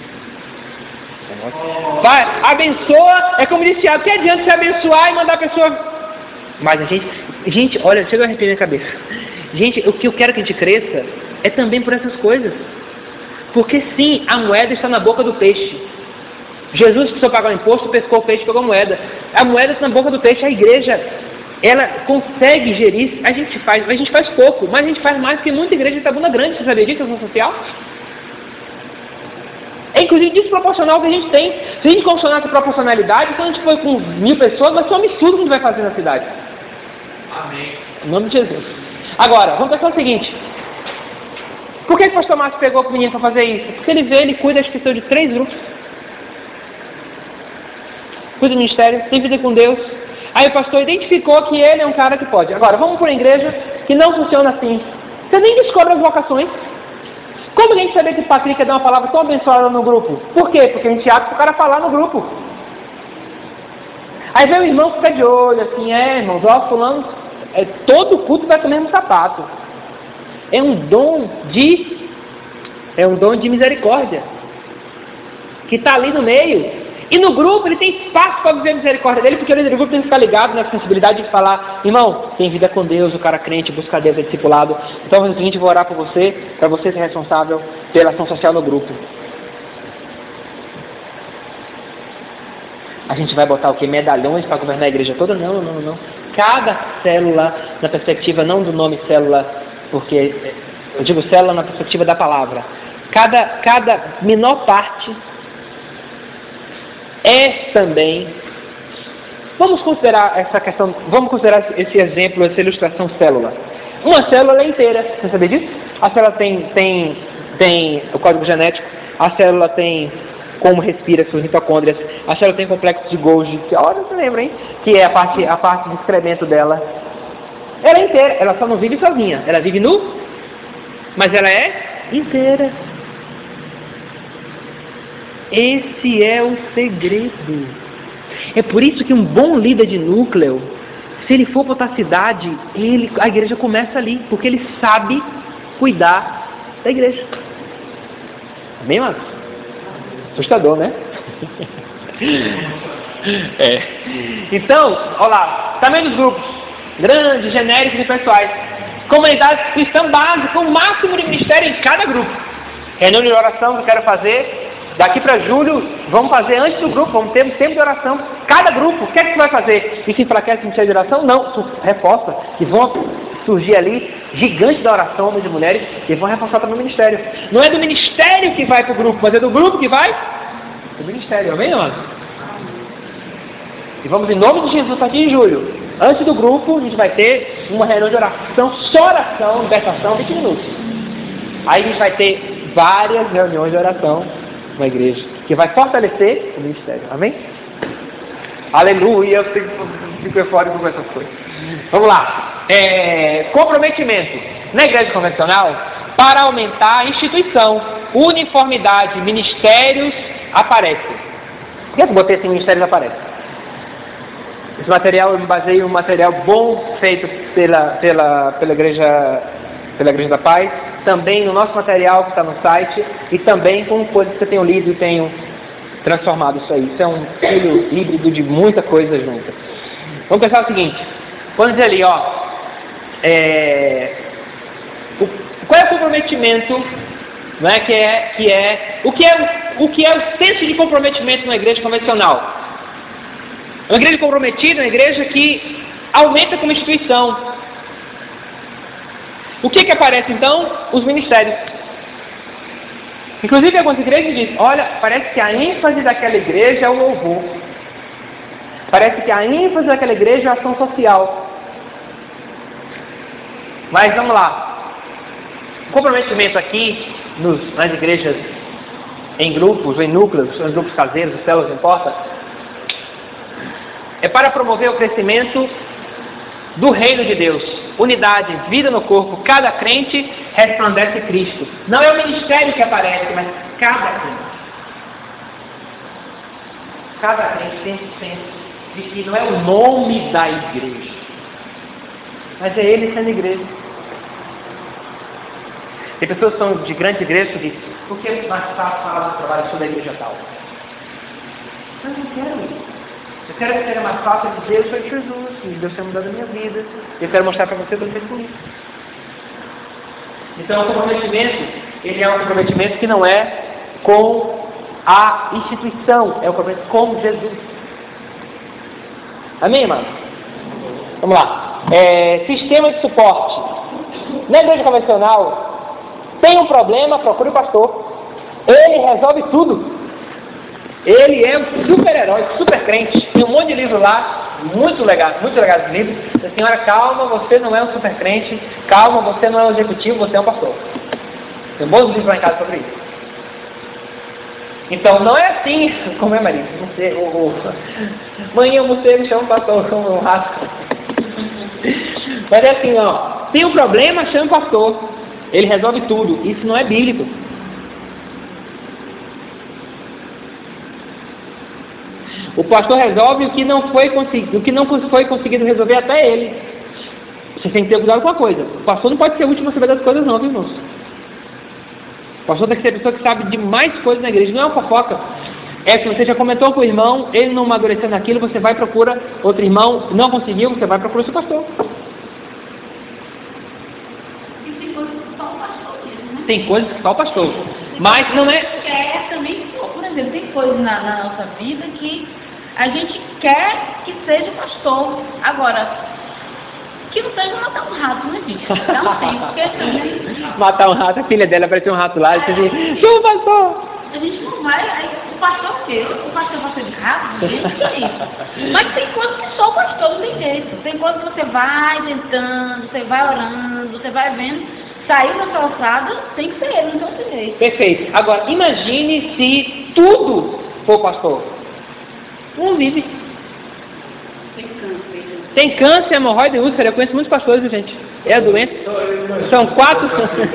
Vai, abençoa, é como disse Tiago, que adianta você abençoar e mandar a pessoa. Mas a gente, gente, olha, chega a arrepiar minha cabeça. Gente, o que eu quero que a gente cresça é também por essas coisas. Porque sim, a moeda está na boca do peixe. Jesus precisou pagar o imposto, pescou o peixe e pegou a moeda. A moeda está na boca do peixe. A igreja, ela consegue gerir. A gente faz, a gente faz pouco, mas a gente faz mais que muita igreja de Itabuna Grande. Você sabia disso, ação social? É inclusive desproporcional que a gente tem. Se a gente condicionar essa proporcionalidade, quando a gente for com mil pessoas, vai ser um absurdo que a gente vai fazer na cidade. Amém. Em nome de Jesus. Agora, vamos pensar o seguinte. Por que o pastor Márcio pegou o menino para fazer isso? Porque ele vê, ele cuida, acho que são de três grupos. Cuida do ministério, tem vida com Deus. Aí o pastor identificou que ele é um cara que pode. Agora, vamos para uma igreja que não funciona assim. Você nem descobre as vocações. Como a gente sabia que o Patrick ia dar uma palavra tão abençoada no grupo? Por quê? Porque a gente abre para o cara falar no grupo. Aí vem o irmão que fica de olho, assim, é, irmãos, ó, fulano, é, todo culto vai com o mesmo sapato. É um dom de, é um dom de misericórdia, que está ali no meio. E no grupo ele tem espaço para viver a misericórdia dele, porque o líder do grupo tem que ficar ligado na sensibilidade de falar, irmão, tem vida com Deus, o cara crente, busca Deus, é discipulado. Então é o seguinte, eu vou orar por você, para você ser responsável pela ação social no grupo. A gente vai botar o quê? Medalhões para governar a igreja toda? Não, não, não. Cada célula, na perspectiva não do nome célula, porque eu digo célula na perspectiva da palavra. Cada, cada menor parte é também. Vamos considerar essa questão, vamos considerar esse exemplo, essa ilustração célula. Uma célula é inteira, você sabia disso? A célula tem, tem, tem o código genético, a célula tem como respira, suas mitocôndrias, a célula tem complexo de Golgi, que olha, você lembra, hein? Que é a parte, a parte de excremento dela. Ela é inteira, ela só não vive sozinha, ela vive nu, mas ela é inteira. Esse é o segredo. É por isso que um bom líder de núcleo, se ele for para outra cidade, ele, a igreja começa ali, porque ele sabe cuidar da igreja. Amém, mano? Assustador, né? É. Então, olha lá, tamanho dos grupos, grandes, genéricos e pessoais. Comunidades cristãs básicas, com o máximo de ministério em cada grupo. Reunião de oração que eu quero fazer. Daqui para julho, vamos fazer antes do grupo, vamos ter um tempo de oração. Cada grupo, o que é que você vai fazer? Isso enfraquece o ministério de oração? Não, isso reforça. E vão surgir ali gigantes da oração, homens e mulheres, e vão reforçar também o ministério. Não é do ministério que vai para o grupo, mas é do grupo que vai do ministério. Amém, irmãos? E vamos, em nome de Jesus, aqui em julho. Antes do grupo, a gente vai ter uma reunião de oração, só oração, libertação, vinte minutos. Aí a gente vai ter várias reuniões de oração na igreja, que vai fortalecer o ministério. Amém? Aleluia, eu fico, fico eufórico com essas coisas. Vamos lá. É, comprometimento. Na igreja convencional, para aumentar a instituição, uniformidade, ministérios aparecem. Por que eu botei assim, ministérios aparecem? Esse material, eu me baseei em um material bom feito pela, pela, pela, igreja, pela Igreja da Paz, também no nosso material que está no site, e também com coisas que eu tenho lido e tenho transformado isso aí. Isso é um filho híbrido de muita coisa junta. Vamos pensar o seguinte, vamos dizer ali, ó, é, o, qual é o comprometimento, não é, que é, que é, o que é, o que é o senso de comprometimento na igreja convencional? Uma igreja comprometida, uma igreja que aumenta como instituição. O que que aparece então? Os ministérios. Inclusive algumas igrejas dizem, olha, parece que a ênfase daquela igreja é o louvor. Parece que a ênfase daquela igreja é a ação social. Mas vamos lá. O comprometimento aqui, nos, nas igrejas em grupos, ou em núcleos, ou em grupos caseiros, os células, não importa, é para promover o crescimento do reino de Deus. Unidade, vida no corpo, cada crente resplandece Cristo. Não é o ministério que aparece, mas cada crente. Cada crente tem esse senso de que não é o nome da igreja, mas é ele sendo igreja. Tem pessoas que são de grande igreja que dizem, por que mais fácil falar do trabalho sobre a igreja tal? Eu não quero isso. Eu quero que seja mais fácil dizer, eu sou de Jesus, e Deus tem mudado a minha vida. Eu quero mostrar para você o que eu fiz com isso. Então, o comprometimento, ele é um comprometimento que não é com A instituição é o comprometimento com Jesus. Amém, irmão? Vamos lá. É, sistema de suporte. Na igreja convencional, tem um problema, procure o pastor. Ele resolve tudo. Ele é um super-herói, super crente. Tem um monte de livro lá, muito legal, muito legal esse livro. A senhora, calma, você não é um super crente. Calma, você não é um executivo, você é um pastor. Tem bons livros lá em casa sobre isso. Então não é assim, como é, Maria? Você, o, o, manhã o morcego chama o pastor como um rato. Mas é assim, ó. Tem um problema, chama o pastor. Ele resolve tudo. Isso não é bíblico. O pastor resolve o que não foi conseguido, o que não foi conseguido resolver até ele. Você tem que ter cuidado com a coisa. O pastor não pode ser o último a saber das coisas, não, viu, irmãos? O pastor tem que ser a pessoa que sabe de mais coisas na igreja. Não é uma fofoca. É que você já comentou com o irmão, ele não amadureceu naquilo, você vai e procura outro irmão, não conseguiu, você vai e procura o seu pastor. E tem coisas que só o pastor mesmo, né? Tem coisas que só o pastor. Mas não é... Quer também, por exemplo, tem coisas na, na nossa vida que a gente quer que seja pastor. Agora, que não seja matar um rato, né, gente? Dá um tempo, porque também... Matar um rato, a filha dela apareceu um rato lá e disse assim, sou pastor! A gente não vai... Aí, o pastor o quê? O pastor pastor de rato? Gente, que é isso? Mas tem coisas que só o pastor não tem jeito. Tem coisas que você vai tentando, você vai orando, você vai vendo. Saiu da sua alçada, tem que ser ele, não tem jeito. Perfeito. Agora, imagine se tudo for pastor. Não vive. Tem câncer. Tem câncer, hemorroida e úlcera. Eu conheço muitos pastores, gente. É a doença. São quatro.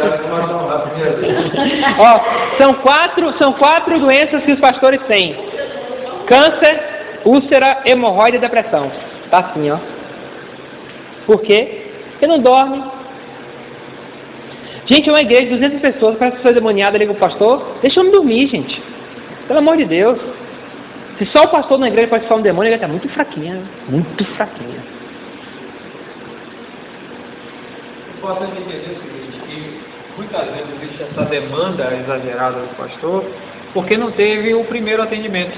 Ó, são quatro, são quatro doenças que os pastores têm: câncer, úlcera, hemorroida e depressão. Tá assim, ó. Por quê? Porque não dorme. Gente, é uma igreja de duzentas pessoas, parece que foi demoniada, liga o pastor. Deixa eu me dormir, gente. Pelo amor de Deus. Se só o pastor na igreja pode falar um demônio, ele está muito fraquinha. Muito fraquinha. É importante entender o seguinte, que muitas vezes existe essa demanda exagerada do pastor, porque não teve o primeiro atendimento.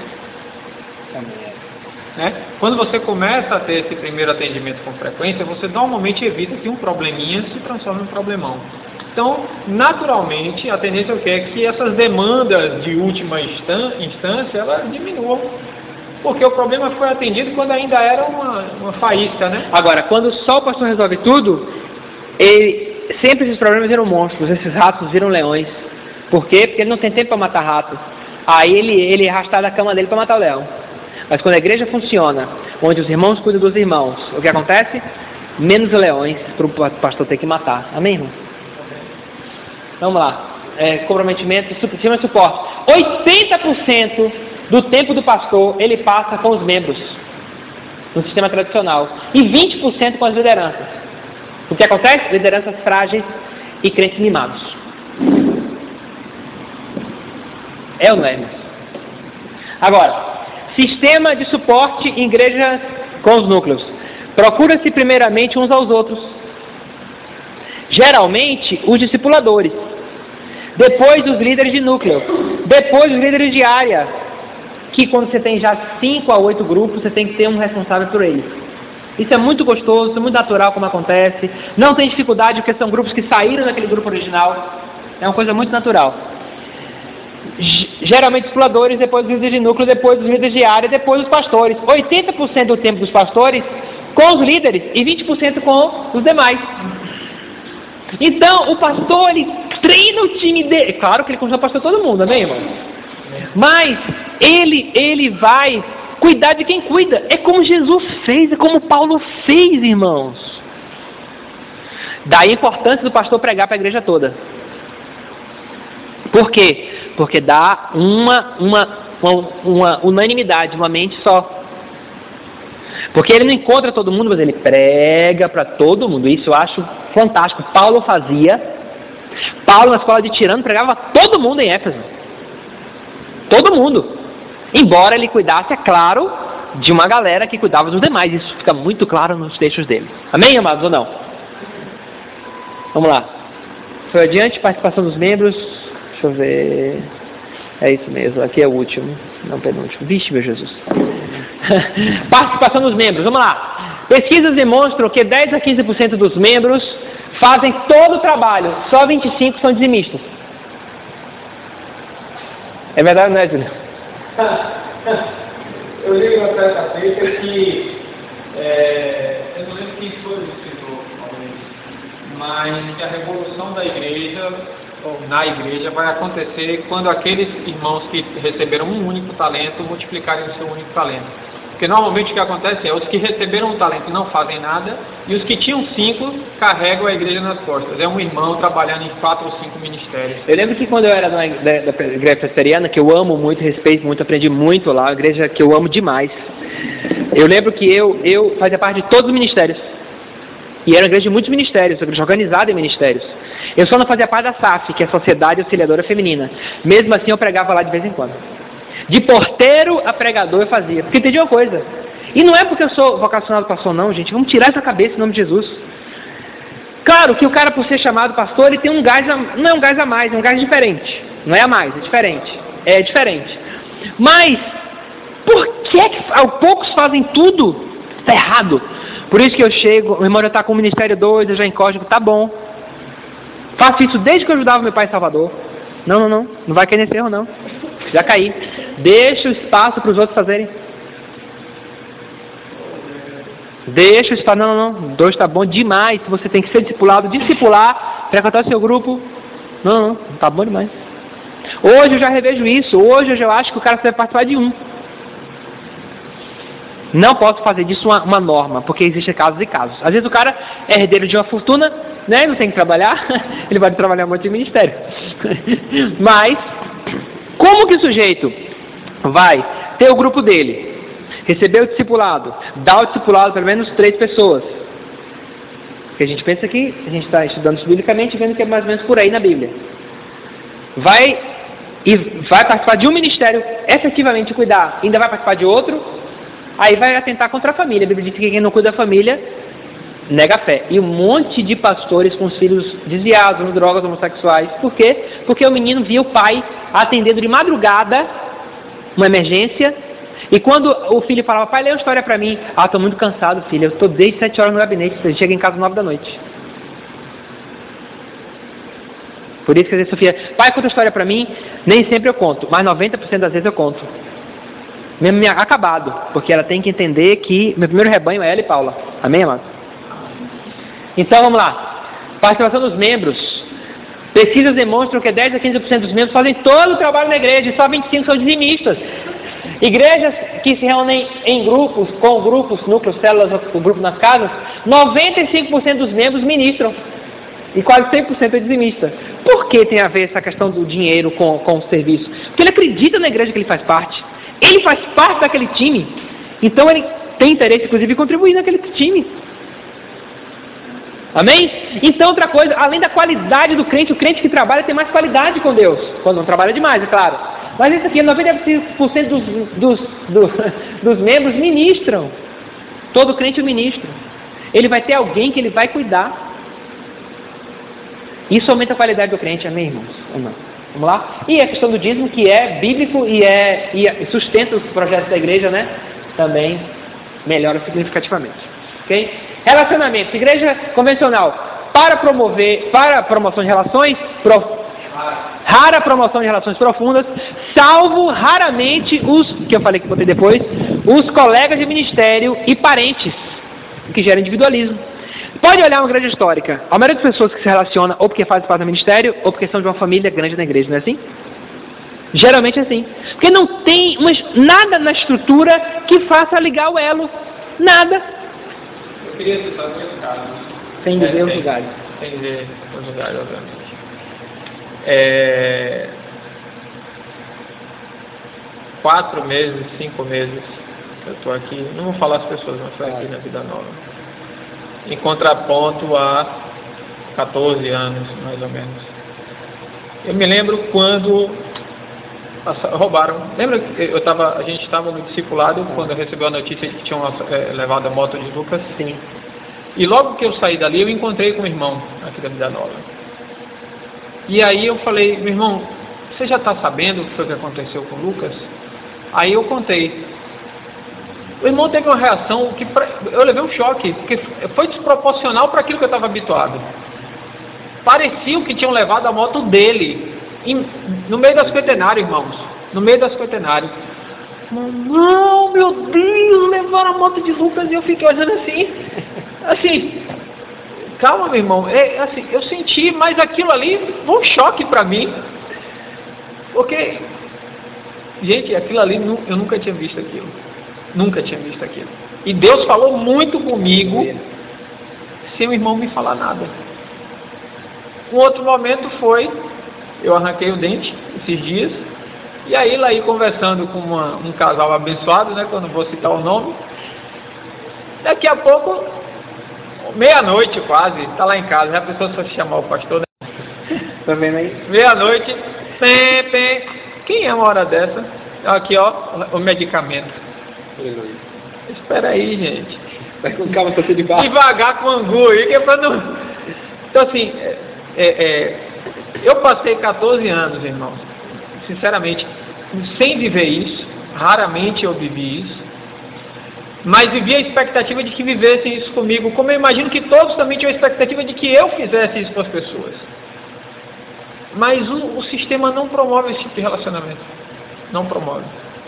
Né? Quando você começa a ter esse primeiro atendimento com frequência, você normalmente evita que um probleminha se transforme em um problemão. Então, naturalmente, a tendência é o quê? É que essas demandas de última instância, elas diminuam. Porque o problema foi atendido quando ainda era uma, uma faísca, né? Agora, quando só o pastor resolve tudo, ele, sempre esses problemas viram monstros, esses ratos viram leões. Por quê? Porque ele não tem tempo para matar rato. Aí ele, ele arrastar da cama dele para matar o leão. Mas quando a igreja funciona, onde os irmãos cuidam dos irmãos, o que acontece? Menos leões para o pastor ter que matar. Amém, irmão? Vamos lá. É, comprometimento, sistema de suporte. oitenta por cento do tempo do pastor ele passa com os membros no sistema tradicional e vinte por cento com as lideranças. O que acontece? Lideranças frágeis e crentes mimados. É ou não é, irmão? Agora, sistema de suporte em igrejas com os núcleos. Procura-se primeiramente uns aos outros. Geralmente, os discipuladores. Depois, os líderes de núcleo. Depois, os líderes de área. Que quando você tem já cinco a oito grupos, você tem que ter um responsável por eles. Isso é muito gostoso, isso é muito natural como acontece. Não tem dificuldade, porque são grupos que saíram daquele grupo original. É uma coisa muito natural. Geralmente, discipuladores, depois os líderes de núcleo, depois os líderes de área, depois os pastores. oitenta por cento do tempo dos pastores com os líderes e vinte por cento com os demais. Então, o pastor, ele treina o time dele. Claro que ele continua pastor todo mundo, amém, irmão? Mas ele, ele vai cuidar de quem cuida. É como Jesus fez, é como Paulo fez, irmãos. Daí a importância do pastor pregar para a igreja toda. Por quê? Porque dá uma, uma, uma, uma unanimidade, uma mente só. Porque ele não encontra todo mundo, mas ele prega para todo mundo. Isso eu acho fantástico. Paulo fazia. Paulo, na escola de Tirano, pregava todo mundo em Éfeso. Todo mundo. Embora ele cuidasse, é claro, de uma galera que cuidava dos demais. Isso fica muito claro nos textos dele. Amém, amados, ou não? Vamos lá. Foi adiante, participação dos membros. Deixa eu ver. É isso mesmo, aqui é o último, não penúltimo. Vixe, meu Jesus. Participação dos membros, vamos lá. Pesquisas demonstram que dez a quinze por cento dos membros fazem todo o trabalho, só vinte e cinco por cento são dizimistas. É verdade, não é, Júlio? Eu li uma certa feita que, é, eu não lembro quem foi o escritor, mas que a revolução da igreja, ou na igreja, vai acontecer quando aqueles irmãos que receberam um único talento multiplicarem o seu único talento. Porque normalmente o que acontece é os que receberam um talento não fazem nada e os que tinham cinco carregam a igreja nas costas. É um irmão trabalhando em quatro ou cinco ministérios. Eu lembro que quando eu era na, da, da igreja presbiteriana, que eu amo muito, respeito muito, aprendi muito lá, a igreja que eu amo demais. Eu lembro que eu, eu fazia parte de todos os ministérios. E era uma igreja de muitos ministérios, uma igreja organizada em ministérios. Eu só não fazia parte da S A F, que é a Sociedade Auxiliadora Feminina. Mesmo assim eu pregava lá de vez em quando. De porteiro a pregador eu fazia. Porque entendi uma coisa. E não é porque eu sou vocacionado pastor não, gente. Vamos tirar essa cabeça em nome de Jesus. Claro que o cara, por ser chamado pastor, ele tem um gás, a, não é um gás a mais, é um gás diferente. Não é a mais, é diferente. É diferente. Mas, por que que poucos fazem tudo? Está errado. Por isso que eu chego, o irmão já está com o ministério dois, eu já encosto, tá bom. Faço isso desde que eu ajudava meu pai em Salvador. Não, não, não. Não vai cair nesse erro, não. Já caí. Deixa o espaço para os outros fazerem. Deixa o espaço. Não, não, não. Dois está bom demais. Você tem que ser discipulado, discipular, frequentar o seu grupo. Não, não, não. Está bom demais. Hoje eu já revejo isso. Hoje eu já acho que o cara deve participar de um. Não posso fazer disso uma, uma norma, porque existem casos e casos. Às vezes o cara é herdeiro de uma fortuna, né? Não tem que trabalhar. Ele vai trabalhar muito em ministério. Mas, como que o sujeito vai ter o grupo dele, receber o discipulado, dar o discipulado pelo menos três pessoas? Porque a gente pensa que a gente está estudando isso biblicamente, vendo que é mais ou menos por aí na Bíblia. Vai e vai participar de um ministério, efetivamente cuidar, ainda vai participar de outro, aí vai atentar contra a família. A Bíblia diz que quem não cuida da família nega a fé. E um monte de pastores com os filhos desviados, com drogas, homossexuais. Por quê? Porque o menino via o pai atendendo de madrugada uma emergência, e quando o filho falava, pai, lê uma história para mim. Ah, estou muito cansado, filho, eu estou desde sete horas no gabinete, você chega em casa às nove da noite. Por isso que às vezes Sofia, pai, conta a história para mim. Nem sempre eu conto, mas noventa por cento das vezes eu conto. Mesmo me acabado, porque ela tem que entender que meu primeiro rebanho é ela e Paula. Amém, amado? Então vamos lá. Participação dos membros. Pesquisas demonstram que dez a quinze por cento dos membros fazem todo o trabalho na igreja e só vinte e cinco por cento são dizimistas. Igrejas que se reúnem em grupos, com grupos, núcleos, células, o grupo nas casas, noventa e cinco por cento dos membros ministram. E quase cem por cento é dizimista. Por que tem a ver essa questão do dinheiro com, com o serviço? Porque ele acredita na igreja que ele faz parte. Ele faz parte daquele time. Então ele tem interesse, inclusive, em contribuir naquele time. Amém? Então, outra coisa, além da qualidade do crente, o crente que trabalha tem mais qualidade com Deus. Quando não trabalha demais, é claro. Mas isso aqui, noventa e cinco por cento dos, dos, dos, dos membros ministram. Todo crente ministra. Ele vai ter alguém que ele vai cuidar. Isso aumenta a qualidade do crente, amém, irmãos? Ou não? Vamos lá? E a questão do dízimo, que é bíblico e, é, e sustenta os projetos da igreja, né? Também melhora significativamente. Ok? Relacionamentos. Igreja convencional, para promover, para promoção de relações, prof, rara promoção de relações profundas, salvo raramente os, que eu falei que botei depois, os colegas de ministério e parentes, que geram individualismo. Pode olhar uma igreja histórica. A maioria das pessoas que se relaciona ou porque fazem parte do ministério ou porque são de uma família grande na igreja, não é assim? Geralmente é assim. Porque não tem uma, nada na estrutura que faça ligar o elo. Nada. Eu queria citar dois casos. Sem dizer é, os lugares. Sem dizer os lugares, obviamente. É... Quatro meses, cinco meses eu estou aqui. Não vou falar as pessoas, mas estou aqui na Vida Nova. Em contraponto a quatorze anos, mais ou menos. Eu me lembro quando roubaram. Lembra que eu tava, a gente estava no discipulado quando eu recebi a notícia de que tinham é, levado a moto de Lucas? Sim. E logo que eu saí dali, eu encontrei com o irmão aqui da Vida Nova. E aí eu falei, meu irmão, você já está sabendo o que foi que aconteceu com o Lucas? Aí eu contei. O irmão teve uma reação que pra, eu levei um choque, porque foi desproporcional para aquilo que eu estava habituado. Parecia que tinham levado a moto dele, em, no meio da cinquentenária, irmãos. No meio da cinquentenária. Não, meu Deus, levaram a moto de Lucas e eu fiquei olhando assim. Assim, calma, meu irmão. É, assim, eu senti, mas aquilo ali foi um choque para mim. Porque, gente, aquilo ali, eu nunca tinha visto aquilo. Nunca tinha visto aquilo. E Deus falou muito comigo sem o irmão me falar nada. Um outro momento foi, eu arranquei o dente esses dias, e aí lá aí conversando com uma, um casal abençoado, né, que eu não vou citar o nome, daqui a pouco, meia-noite quase, tá lá em casa, já pensou se eu chamar o pastor, né? Tá vendo aí? Meia-noite, pem, pem. Quem é uma hora dessa? Aqui, ó, o medicamento. Aleluia. Espera aí, gente. Vai com calma, tô de barro. Devagar com angu aí, que é pra não... Então, assim, é, é, é, eu passei quatorze anos, irmãos, sinceramente, sem viver isso. Raramente eu vivi isso. Mas vivi a expectativa de que vivessem isso comigo, como eu imagino que todos também tinham a expectativa de que eu fizesse isso com as pessoas. Mas o, o sistema não promove esse tipo de relacionamento. Não promove.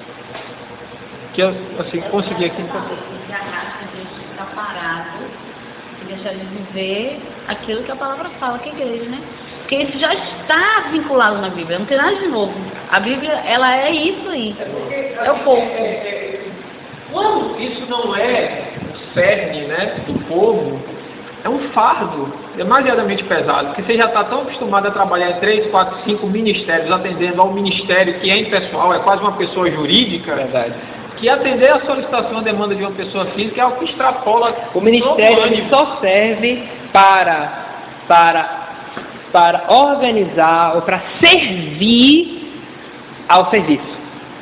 Que eu, assim, consegui aqui... Se agarra a gente ficar parado e deixar de viver aquilo que a palavra fala, que é igreja, né? Porque isso já está vinculado na Bíblia, não tem nada de novo. A Bíblia, ela é isso aí. É o povo. Quando isso não é o cerne, né, do povo, é um fardo demasiadamente pesado, porque você já está tão acostumado a trabalhar em três, quatro, cinco ministérios, atendendo ao ministério que é impessoal, é quase uma pessoa jurídica. Verdade. Que atender a solicitação, a demanda de uma pessoa física é algo que extrapola. O ministério ele só serve para, para, para organizar ou para servir ao serviço.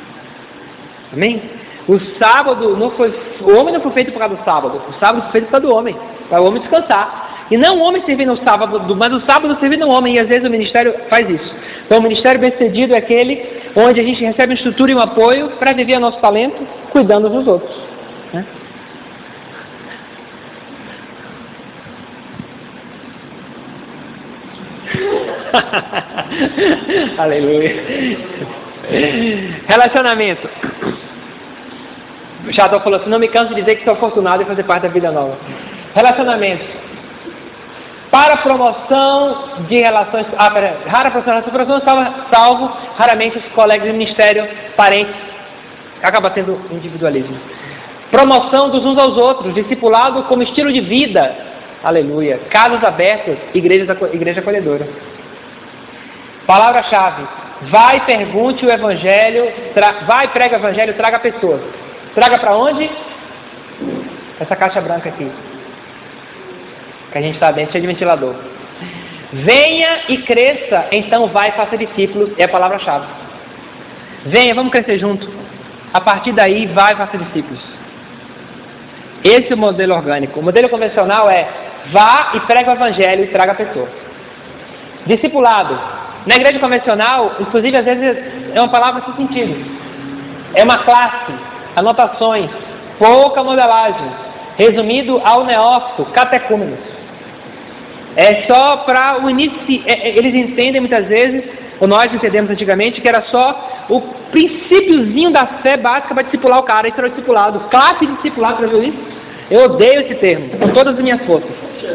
Amém? O sábado não foi, o homem não foi feito por causa do sábado. O sábado foi feito por causa do homem, para o homem descansar. E não o homem servindo no sábado, mas o sábado servindo o homem. E às vezes o ministério faz isso. Então o ministério bem-sucedido é aquele onde a gente recebe uma estrutura e um apoio para viver o nosso talento, cuidando dos outros. Né? Aleluia. Relacionamento. O Chador falou assim: não me canso de dizer que sou afortunado em fazer parte da vida nova. Relacionamento. Para promoção de relações, ah, pera, rara promoção, salvo, salvo raramente os colegas de ministério, parentes, acaba sendo individualismo. Promoção dos uns aos outros, discipulado como estilo de vida, aleluia, casas abertas, igreja, igreja acolhedora. Palavra-chave: vai, pergunte o evangelho, tra, vai, prega o evangelho, traga pessoas. Traga para onde? Essa caixa branca aqui. Que a gente está dentro, cheio de ventilador. Venha e cresça, então vai e faça discípulos, é a palavra-chave. Venha, vamos crescer junto. A partir daí, vai e faça discípulos. Esse é o modelo orgânico. O modelo convencional é: vá e prega o evangelho e traga a pessoa. Discipulado. Na igreja convencional, inclusive, às vezes é uma palavra sem sentido. É uma classe, anotações, pouca modelagem. Resumido ao neófito, catecúmenos. É só para o início, eles entendem muitas vezes, ou nós entendemos antigamente, que era só o princípiozinho da fé básica para discipular o cara. Isso era o discipulado. Classe de discipulado, já viu isso? Eu odeio esse termo, com todas as minhas forças.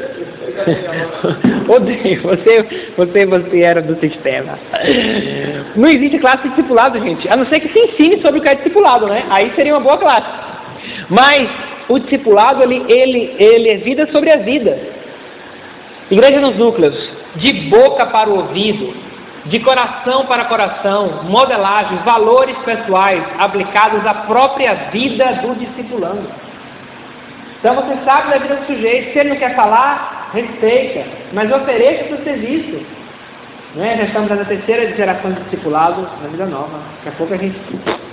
Odeio, você, você, você era do sistema. Não existe classe de discipulado, gente, a não ser que se ensine sobre o que é discipulado, né? Aí seria uma boa classe. Mas o discipulado, ele, ele, ele é vida sobre a vida. Igreja nos núcleos, de boca para o ouvido, de coração para coração, modelagem, valores pessoais aplicados à própria vida do discipulando. Então você sabe da vida do sujeito, se ele não quer falar, respeita, mas ofereça o seu serviço. Não é? Já estamos na terceira geração de discipulado na vida nova. Daqui a pouco a gente...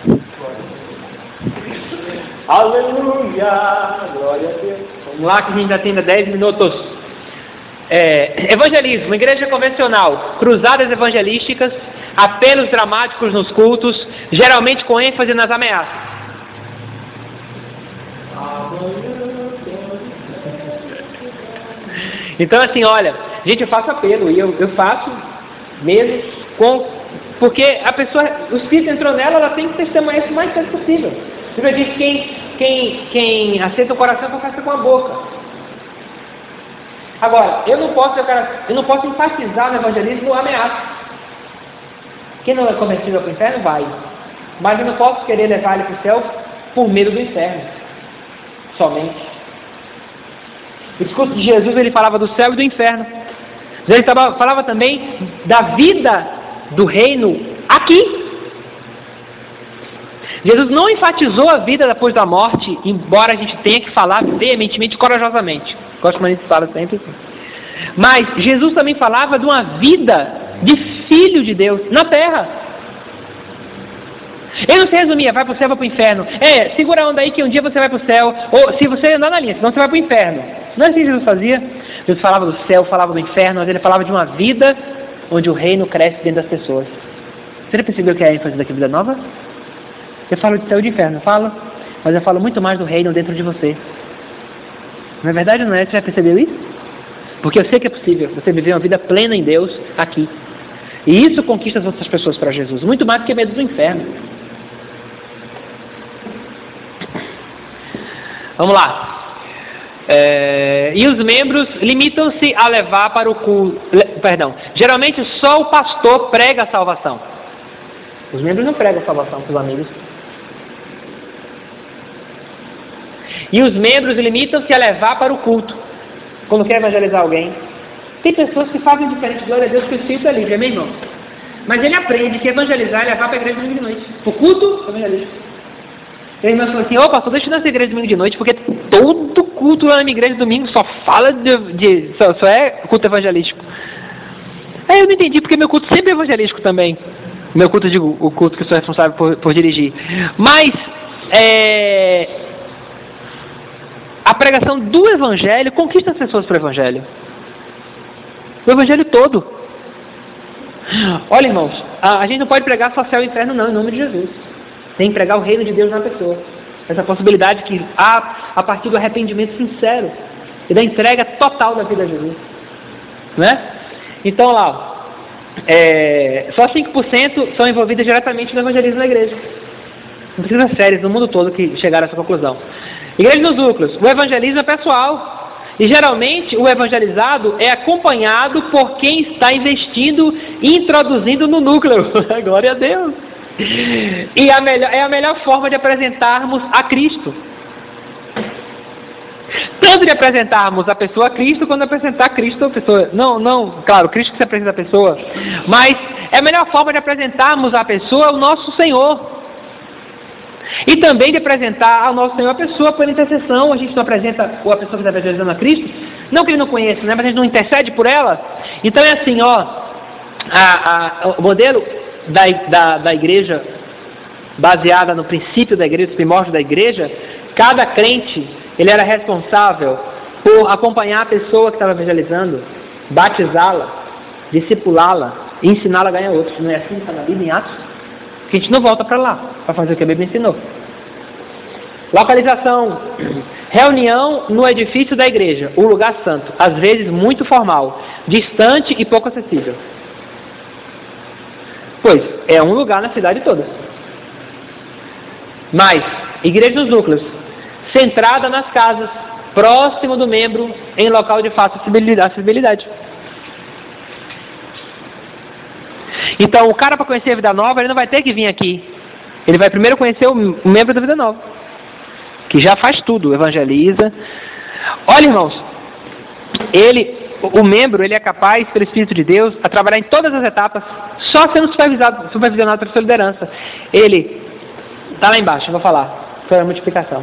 Aleluia! Glória a Deus! Vamos lá que a gente ainda tem ainda dez minutos. É, evangelismo, igreja convencional, cruzadas evangelísticas, apelos dramáticos nos cultos, geralmente com ênfase nas ameaças. Então assim, olha, gente, eu faço apelo, e eu, eu faço mesmo, com, porque a pessoa, o Espírito entrou nela, ela tem que testemunhar isso o mais cedo possível. A Bíblia diz que quem, quem, quem aceita o coração confessa com a boca. Agora, eu não posso, eu não posso enfatizar no evangelismo a ameaça. Quem não é convertido para o inferno, vai. Mas eu não posso querer levar ele para o céu por medo do inferno. Somente. O discurso de Jesus, ele falava do céu e do inferno. Ele falava também da vida do reino aqui. Jesus não enfatizou a vida depois da morte, embora a gente tenha que falar veementemente, corajosamente. Gosto mais de falar sempre assim. Mas Jesus também falava de uma vida de filho de Deus na terra. Ele não se resumia, vai para o céu, vai para o inferno. É, segura a onda aí que um dia você vai para o céu. Ou se você andar na linha, senão você vai para o inferno. Não é assim que Jesus fazia. Jesus falava do céu, falava do inferno, mas ele falava de uma vida onde o reino cresce dentro das pessoas. Você já percebeu que é a ênfase daqui Vida Nova? Eu falo de céu e de inferno, eu falo, mas eu falo muito mais do reino dentro de você. Não é verdade, não é? Você já percebeu isso? Porque eu sei que é possível você viver uma vida plena em Deus aqui. E isso conquista as outras pessoas para Jesus, muito mais do que medo do inferno. Vamos lá. É, e os membros limitam-se a levar para o culto. Perdão. Geralmente só o pastor prega a salvação. Os membros não pregam a salvação para os amigos. E os membros limitam-se a levar para o culto. Quando quer evangelizar alguém. Tem pessoas que fazem diferente, glória a Deus, que o Espírito é livre, é meu irmão. Mas ele aprende que evangelizar é levar para a igreja domingo de noite. O culto, evangelista. E a irmã falou assim, ô pastor, deixa eu ir nessa igreja domingo de noite, porque todo culto lá na minha igreja domingo só fala de, de só, só é culto evangelístico. Aí eu não entendi, porque meu culto sempre é evangelístico também. Meu culto, eu digo, o culto que eu sou responsável por, por dirigir. Mas é, a pregação do evangelho conquista as pessoas para o evangelho. O evangelho todo. Olha, irmãos, a, a gente não pode pregar só céu e inferno, não, em nome de Jesus. Tem que pregar o reino de Deus na pessoa. Essa possibilidade que há a partir do arrependimento sincero e da entrega total da vida a Jesus. Né? Então, lá, é, só cinco por cento são envolvidos diretamente no evangelismo na igreja. Não precisa séries no mundo todo que chegaram a essa conclusão. Igreja dos núcleos. O evangelismo é pessoal. E geralmente o evangelizado é acompanhado por quem está investindo e introduzindo no núcleo. Glória a Deus. E a melhor, é a melhor forma de apresentarmos a Cristo. Tanto de apresentarmos a pessoa a Cristo, quanto de apresentar Cristo a pessoa. Não, não, claro, Cristo que se apresenta a pessoa. Mas é a melhor forma de apresentarmos a pessoa o nosso Senhor. E também de apresentar ao nosso Senhor a pessoa por intercessão. A gente não apresenta a pessoa que está evangelizando a Cristo, não que ele não conheça, né? Mas a gente não intercede por ela. Então é assim, ó, a, a, o modelo da, da, da igreja, baseada no princípio da igreja, os primórdios da igreja, cada crente, ele era responsável por acompanhar a pessoa que estava evangelizando, batizá-la, discipulá-la e ensiná-la a ganhar outros. Não é assim que está na Bíblia, em Atos? Que a gente não volta para lá, para fazer o que a Bíblia ensinou. Localização. Reunião no edifício da igreja, o lugar santo, às vezes muito formal, distante e pouco acessível. Pois, é um lugar na cidade toda. Mas, igreja dos núcleos, centrada nas casas, próximo do membro, em local de fácil acessibilidade. Então, o cara, para conhecer a Vida Nova, ele não vai ter que vir aqui. Ele vai primeiro conhecer o membro da Vida Nova, que já faz tudo, evangeliza. Olha, irmãos, ele, o membro, ele é capaz, pelo Espírito de Deus, a trabalhar em todas as etapas, só sendo supervisionado, supervisionado pela sua liderança. Ele está lá embaixo, eu vou falar, foi a multiplicação.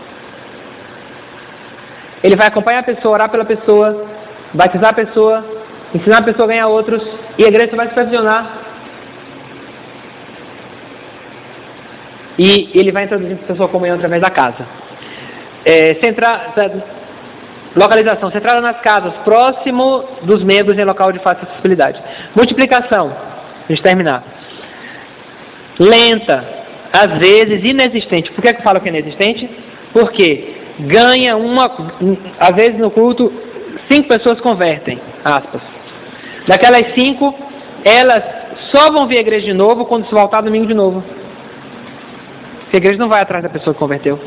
Ele vai acompanhar a pessoa, orar pela pessoa, batizar a pessoa, ensinar a pessoa a ganhar outros, e a igreja vai supervisionar. E ele vai introduzir a pessoa comunhão através da casa. É, centra, localização, centrada nas casas, próximo dos membros em local de fácil acessibilidade. Multiplicação, a gente terminar. lenta, às vezes inexistente. Por que eu falo que é inexistente? Porque ganha uma, às vezes no culto, cinco pessoas convertem, aspas. Daquelas cinco, elas só vão vir à igreja de novo quando se voltar domingo de novo. Porque a igreja não vai atrás da pessoa que converteu.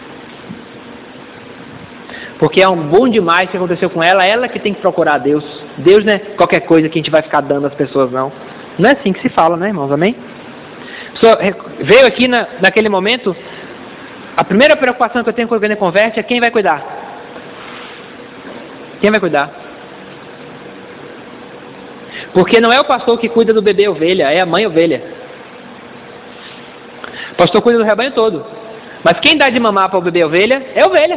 Porque é um bom demais que aconteceu com ela, ela que tem que procurar Deus. Deus não é qualquer coisa que a gente vai ficar dando às pessoas, não. Não é assim que se fala, né, irmãos? Amém? Só veio aqui na, naquele momento, a primeira preocupação que eu tenho quando alguém converte é quem vai cuidar. Quem vai cuidar? Porque não é o pastor que cuida do bebê ovelha, é a mãe ovelha. O pastor cuida do rebanho todo. Mas quem dá de mamar para o bebê ovelha é a ovelha.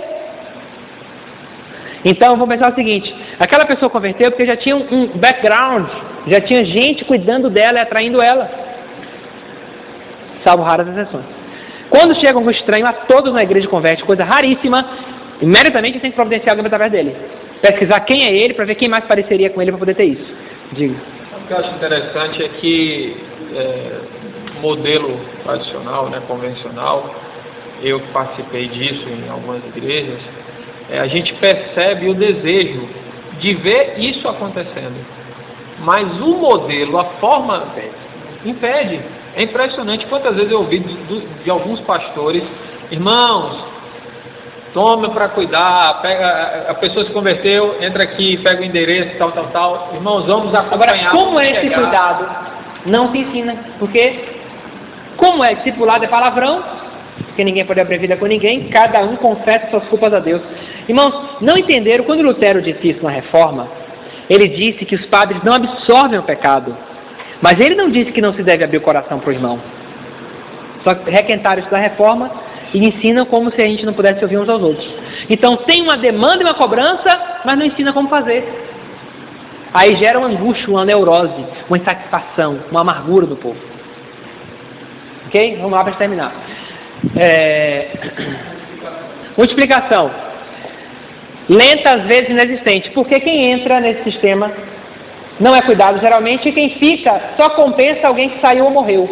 Então vamos pensar o seguinte: aquela pessoa converteu porque já tinha um, um background, já tinha gente cuidando dela e atraindo ela. Salvo raras exceções. Quando chega um estranho, a todos na igreja converte, coisa raríssima, imediatamente tem que providenciar alguém através dele. Pesquisar quem é ele, para ver quem mais pareceria com ele para poder ter isso. Diga. O que eu acho interessante é que é, modelo tradicional, né, convencional, eu participei disso em algumas igrejas, é, a gente percebe o desejo de ver isso acontecendo. Mas o modelo, a forma, impede. É impressionante quantas vezes eu ouvi de, de alguns pastores: irmãos, tome para cuidar, pega, a pessoa se converteu, entra aqui, pega o endereço, tal, tal, tal. Irmãos, vamos acompanhar. Agora, como é esse cuidado? Não se ensina. Porque, como é discipulado é palavrão, porque ninguém pode abrir vida com ninguém, cada um confessa suas culpas a Deus. Irmãos, não entenderam, quando Lutero disse isso na Reforma, ele disse que os padres não absorvem o pecado. Mas ele não disse que não se deve abrir o coração para o irmão. Só requentaram isso da Reforma e ensinam como se a gente não pudesse ouvir uns aos outros. Então tem uma demanda e uma cobrança, mas não ensina como fazer. Aí gera uma angústia, uma neurose, uma insatisfação, uma amargura do povo. Ok? Vamos lá para terminar. É... Multiplicação. Lenta, às vezes inexistente. Porque quem entra nesse sistema não é cuidado geralmente, e quem fica só compensa alguém que saiu ou morreu.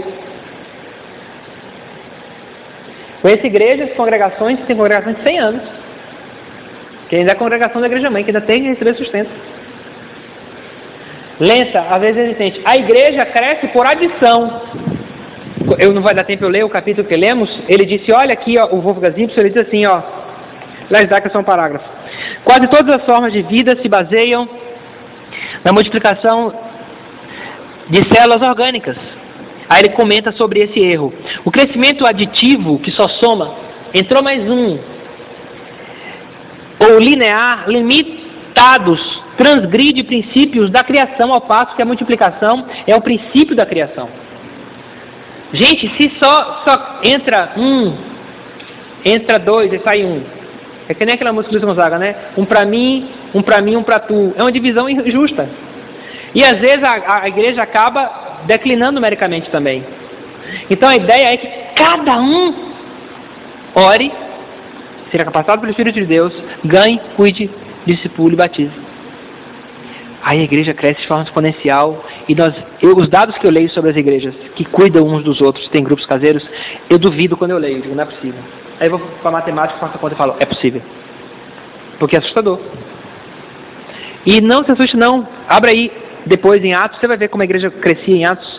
Conheço igrejas, congregações, tem congregações de cem anos, que ainda é a congregação da igreja mãe, que ainda tem que receber sustento. Lenta, às vezes resistente. A igreja cresce por adição. Eu não vai dar tempo eu ler o capítulo que lemos. Ele disse, olha aqui, ó, o Wolfgang Zipso, ele diz assim, ó, lá está que é só um parágrafo. Quase todas as formas de vida se baseiam na multiplicação de células orgânicas. Aí ele comenta sobre esse erro. O crescimento aditivo, que só soma, entrou mais um, ou linear, limitados, transgride princípios da criação, ao passo que a multiplicação é o princípio da criação. Gente, se só, só entra um, entra dois e sai um. É que nem aquela música do Luiz Gonzaga, né? Um pra mim, um pra mim, um pra tu. É uma divisão injusta. E às vezes a, a igreja acaba declinando numericamente também. Então a ideia é que cada um ore, seja capacitado pelo Espírito de Deus, ganhe, cuide, discipule e batize. Aí a igreja cresce de forma exponencial. E nós, eu, os dados que eu leio sobre as igrejas que cuidam uns dos outros, tem grupos caseiros, eu duvido quando eu leio, digo, não é possível. Aí eu vou para a matemática, faço a conta e falo, é possível. Porque é assustador. E não se assuste não, abre aí depois em Atos, você vai ver como a igreja crescia em Atos.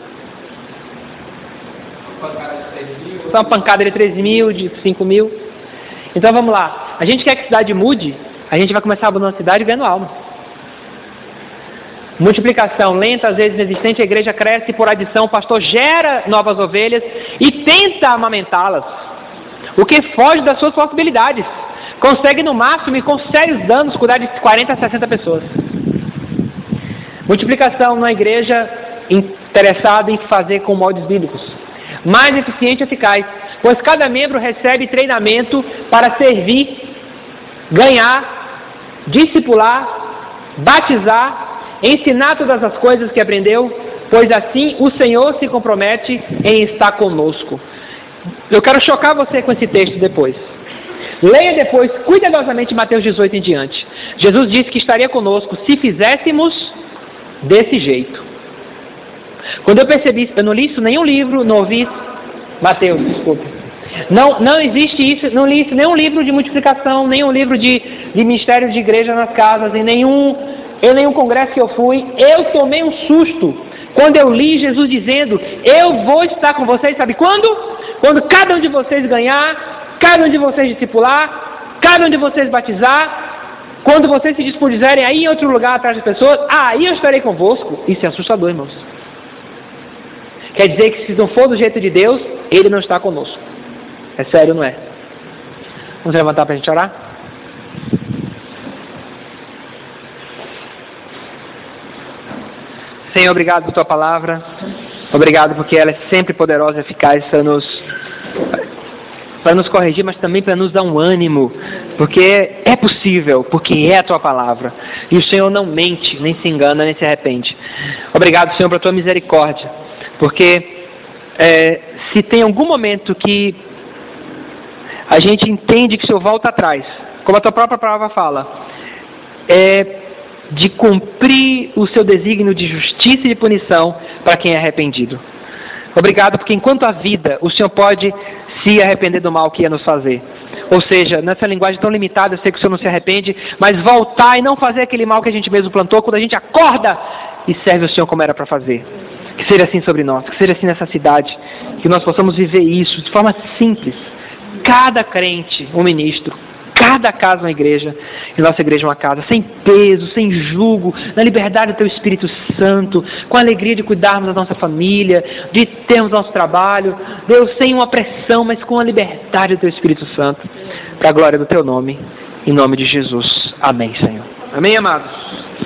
Só uma pancada de três mil, de cinco mil. Então vamos lá, a gente quer que a cidade mude, a gente vai começar a abandonar a cidade ganhando alma. Multiplicação lenta, às vezes inexistente, a igreja cresce por adição, o pastor gera novas ovelhas e tenta amamentá-las, o que foge das suas possibilidades. Consegue no máximo e com sérios danos cuidar de quarenta a sessenta pessoas. Multiplicação na igreja interessada em fazer com moldes bíblicos, mais eficiente e eficaz, pois cada membro recebe treinamento para servir, ganhar, discipular, batizar, ensinar todas as coisas que aprendeu, pois assim o Senhor se compromete em estar conosco. Eu quero chocar você com esse texto depois. Leia depois, cuidadosamente, Mateus dezoito em diante. Jesus disse que estaria conosco se fizéssemos desse jeito. Quando eu percebi, eu não li isso em nenhum livro, não ouvi, Mateus, desculpe. Não, não existe isso, não li isso em nenhum livro de multiplicação, nenhum livro de, de ministério de igreja nas casas, em nenhum, em nenhum congresso que eu fui. Eu tomei um susto quando eu li Jesus dizendo: eu vou estar com vocês, sabe quando? Quando cada um de vocês ganhar, cada um de vocês discipular, cada um de vocês batizar, quando vocês se dispuserem aí em outro lugar atrás de pessoas, aí eu estarei convosco. Isso é assustador, irmãos. Quer dizer que se não for do jeito de Deus, Ele não está conosco. É sério, não é? Vamos levantar para a gente orar? Senhor, obrigado por Tua palavra. Obrigado porque ela é sempre poderosa e eficaz para nos, para nos corrigir, mas também para nos dar um ânimo. Porque é possível, porque é a Tua palavra. E o Senhor não mente, nem se engana, nem se arrepende. Obrigado, Senhor, por Tua misericórdia. Porque é, se tem algum momento que a gente entende que o Senhor volta atrás, como a Tua própria palavra fala, é de cumprir o Seu desígnio de justiça e de punição para quem é arrependido. Obrigado, porque enquanto há vida, o Senhor pode se arrepender do mal que ia nos fazer. Ou seja, nessa linguagem tão limitada, eu sei que o Senhor não se arrepende, mas voltar e não fazer aquele mal que a gente mesmo plantou, quando a gente acorda e serve o Senhor como era para fazer. Que seja assim sobre nós, que seja assim nessa cidade, que nós possamos viver isso de forma simples. Cada crente, um ministro, cada casa uma igreja, e nossa igreja uma casa, sem peso, sem jugo, na liberdade do Teu Espírito Santo, com a alegria de cuidarmos da nossa família, de termos nosso trabalho, Deus, sem uma pressão, mas com a liberdade do Teu Espírito Santo, para a glória do Teu nome, em nome de Jesus. Amém, Senhor. Amém, amados?